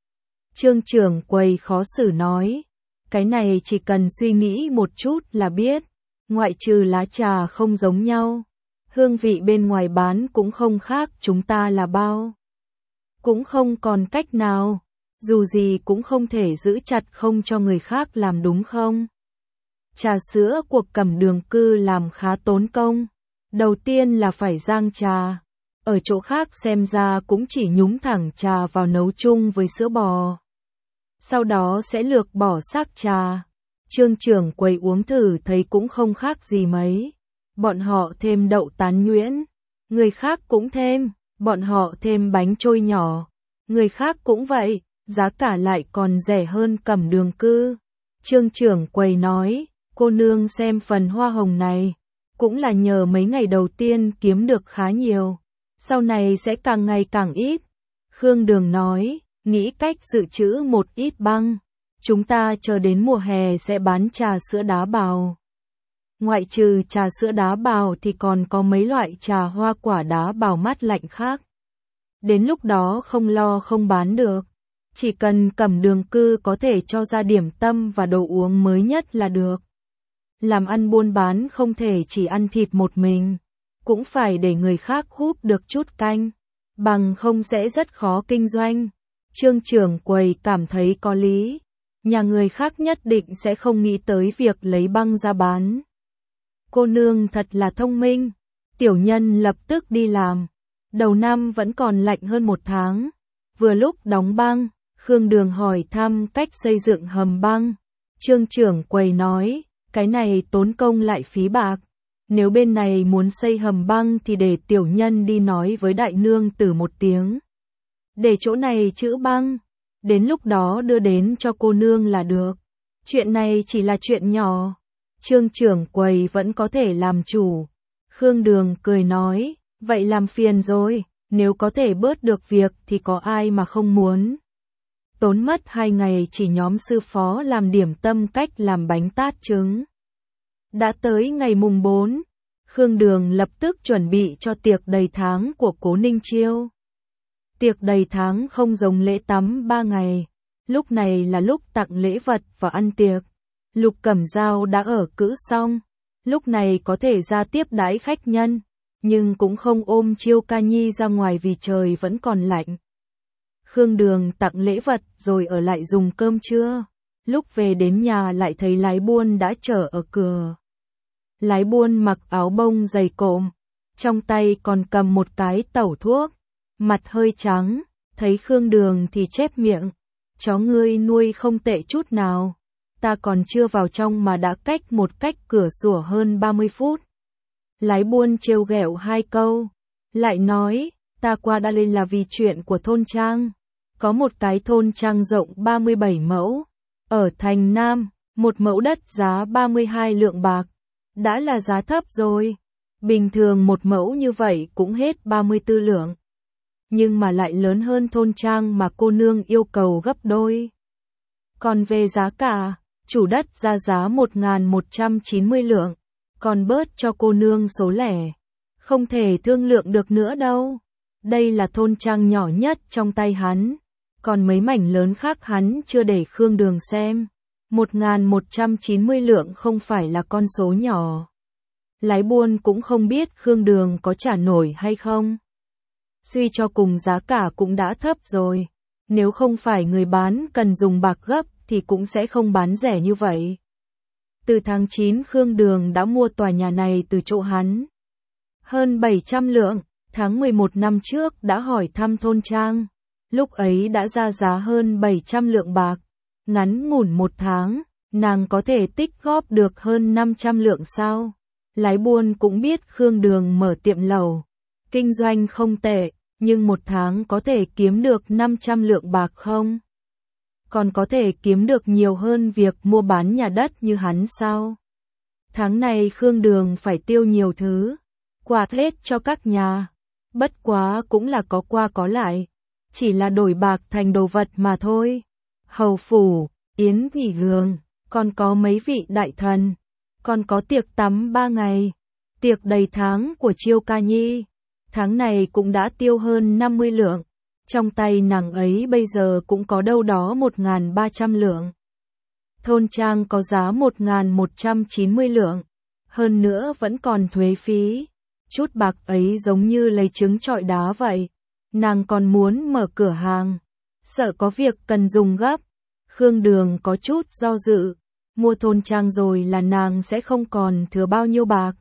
Trương trưởng quầy khó xử nói, cái này chỉ cần suy nghĩ một chút là biết, ngoại trừ lá trà không giống nhau, hương vị bên ngoài bán cũng không khác chúng ta là bao. Cũng không còn cách nào, dù gì cũng không thể giữ chặt không cho người khác làm đúng không? Trà sữa của Cẩm Đường Cư làm khá tốn công, đầu tiên là phải rang trà, ở chỗ khác xem ra cũng chỉ nhúng thẳng trà vào nấu chung với sữa bò. Sau đó sẽ lược bỏ xác trà. Trương trưởng quầy uống thử thấy cũng không khác gì mấy. Bọn họ thêm đậu tán nhuyễn, người khác cũng thêm, bọn họ thêm bánh trôi nhỏ, người khác cũng vậy, giá cả lại còn rẻ hơn Cẩm Đường Cư. Trương trưởng quầy nói, cô nương xem phần hoa hồng này, cũng là nhờ mấy ngày đầu tiên kiếm được khá nhiều, sau này sẽ càng ngày càng ít. Khương Đường nói, nghĩ cách dự trữ một ít băng, chúng ta chờ đến mùa hè sẽ bán trà sữa đá bào. Ngoại trừ trà sữa đá bào thì còn có mấy loại trà hoa quả đá bào mát lạnh khác. Đến lúc đó không lo không bán được, chỉ cần Cẩm Đường Cư có thể cho ra điểm tâm và đồ uống mới nhất là được. Làm ăn buôn bán không thể chỉ ăn thịt một mình, cũng phải để người khác húp được chút canh, bằng không sẽ rất khó kinh doanh. Trương trưởng quầy cảm thấy có lý, nhà người khác nhất định sẽ không nghĩ tới việc lấy băng ra bán. Cô nương thật là thông minh, tiểu nhân lập tức đi làm. Đầu năm vẫn còn lạnh hơn một tháng, vừa lúc đóng băng, Khương Đường hỏi thăm cách xây dựng hầm băng. Trương trưởng quầy nói, cái này tốn công lại phí bạc, nếu bên này muốn xây hầm băng thì để tiểu nhân đi nói với đại nương tử một tiếng. Để chỗ này trữ băng, đến lúc đó đưa đến cho cô nương là được. Chuyện này chỉ là chuyện nhỏ, Trương trưởng quầy vẫn có thể làm chủ. Khương Đường cười nói, vậy làm phiền rồi, nếu có thể bớt được việc thì có ai mà không muốn. Tốn mất hai ngày chỉ nhóm sư phó làm điểm tâm cách làm bánh tát trứng. Đã tới ngày mùng bốn, Khương Đường lập tức chuẩn bị cho tiệc đầy tháng của Cố Ninh Chiêu. Tiệc đầy tháng không giống lễ tắm ba ngày, lúc này là lúc tặng lễ vật và ăn tiệc. Lục Cẩm Dao đã ở cữ xong, lúc này có thể ra tiếp đãi khách nhân, nhưng cũng không ôm Chiêu Ca Nhi ra ngoài vì trời vẫn còn lạnh. Khương Đường tặng lễ vật rồi ở lại dùng cơm trưa, lúc về đến nhà lại thấy lái buôn đã chờ ở cửa. Lái buôn mặc áo bông dày cộm, trong tay còn cầm một cái tẩu thuốc, mặt hơi trắng, thấy Khương Đường thì chép miệng, chó ngươi nuôi không tệ chút nào, ta còn chưa vào trong mà đã cách một cách cửa sủa hơn ba mươi phút. Lái buôn trêu ghẹo hai câu, lại nói, ta qua đây là vì chuyện của thôn trang, có một cái thôn trang rộng ba mươi bảy mẫu, ở thành Nam, một mẫu đất giá ba mươi hai lượng bạc, đã là giá thấp rồi, bình thường một mẫu như vậy cũng hết ba mươi tư lượng. Nhưng mà lại lớn hơn thôn trang mà cô nương yêu cầu gấp đôi. Còn về giá cả, chủ đất ra giá một nghìn một trăm chín mươi lượng, còn bớt cho cô nương số lẻ. Không thể thương lượng được nữa đâu. Đây là thôn trang nhỏ nhất trong tay hắn, còn mấy mảnh lớn khác hắn chưa để Khương Đường xem. một nghìn một trăm chín mươi lượng không phải là con số nhỏ. Lái buôn cũng không biết Khương Đường có trả nổi hay không. Suy cho cùng giá cả cũng đã thấp rồi, nếu không phải người bán cần dùng bạc gấp thì cũng sẽ không bán rẻ như vậy. Từ tháng chín Khương Đường đã mua tòa nhà này từ chỗ hắn. Hơn bảy trăm lượng, tháng mười một năm trước đã hỏi thăm thôn trang, lúc ấy đã ra giá hơn bảy trăm lượng bạc. Ngắn ngủn một tháng, nàng có thể tích góp được hơn năm trăm lượng sao? Lái buôn cũng biết Khương Đường mở tiệm lẩu, kinh doanh không tệ, nhưng một tháng có thể kiếm được năm trăm lượng bạc không? Còn có thể kiếm được nhiều hơn việc mua bán nhà đất như hắn sao? Tháng này Khương Đường phải tiêu nhiều thứ, quà hết cho các nhà, bất quá cũng là có qua có lại, chỉ là đổi bạc thành đồ vật mà thôi. Hầu phủ, Yến Nghỉ Đường, còn có mấy vị đại thần, còn có tiệc tắm ba ngày, tiệc đầy tháng của Chiêu Ca Nhi. Tháng này cũng đã tiêu hơn năm mươi lượng, trong tay nàng ấy bây giờ cũng có đâu đó một nghìn ba trăm lượng. Thôn trang có giá một nghìn một trăm chín mươi lượng, hơn nữa vẫn còn thuế phí. Chút bạc ấy giống như lấy trứng trọi đá vậy. Nàng còn muốn mở cửa hàng, sợ có việc cần dùng gấp. Khương Đường có chút do dự, mua thôn trang rồi là nàng sẽ không còn thừa bao nhiêu bạc.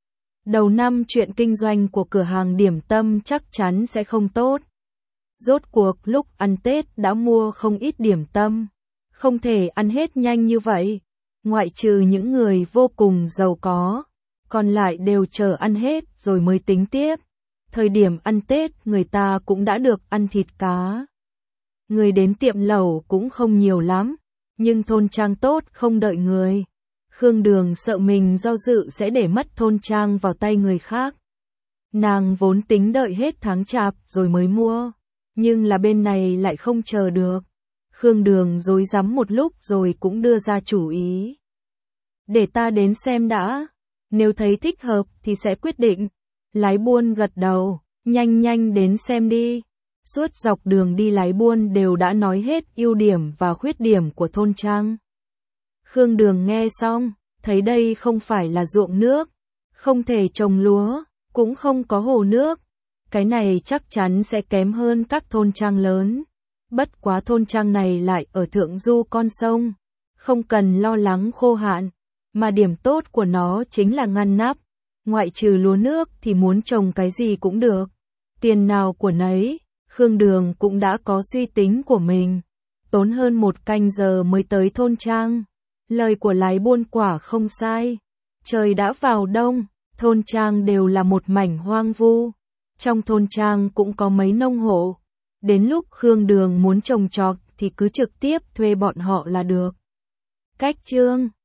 Đầu năm chuyện kinh doanh của cửa hàng điểm tâm chắc chắn sẽ không tốt. Rốt cuộc lúc ăn Tết đã mua không ít điểm tâm, không thể ăn hết nhanh như vậy. Ngoại trừ những người vô cùng giàu có, còn lại đều chờ ăn hết rồi mới tính tiếp. Thời điểm ăn Tết người ta cũng đã được ăn thịt cá. Người đến tiệm lẩu cũng không nhiều lắm, nhưng thôn trang tốt không đợi người. Khương Đường sợ mình do dự sẽ để mất thôn trang vào tay người khác. Nàng vốn tính đợi hết tháng Chạp rồi mới mua, nhưng là bên này lại không chờ được. Khương Đường rối rắm một lúc rồi cũng đưa ra chủ ý. Để ta đến xem đã, nếu thấy thích hợp thì sẽ quyết định. Lái buôn gật đầu, nhanh nhanh đến xem đi. Suốt dọc đường đi lái buôn đều đã nói hết ưu điểm và khuyết điểm của thôn trang. Khương Đường nghe xong, thấy đây không phải là ruộng nước, không thể trồng lúa, cũng không có hồ nước. Cái này chắc chắn sẽ kém hơn các thôn trang lớn. Bất quá thôn trang này lại ở thượng du con sông, không cần lo lắng khô hạn, mà điểm tốt của nó chính là ngăn nắp. Ngoại trừ lúa nước thì muốn trồng cái gì cũng được. Tiền nào của nấy, Khương Đường cũng đã có suy tính của mình. Tốn hơn một canh giờ mới tới thôn trang. Lời của lái buôn quả không sai. Trời đã vào đông, thôn trang đều là một mảnh hoang vu. Trong thôn trang cũng có mấy nông hộ. Đến lúc Khương Đường muốn trồng trọt thì cứ trực tiếp thuê bọn họ là được. Cách chương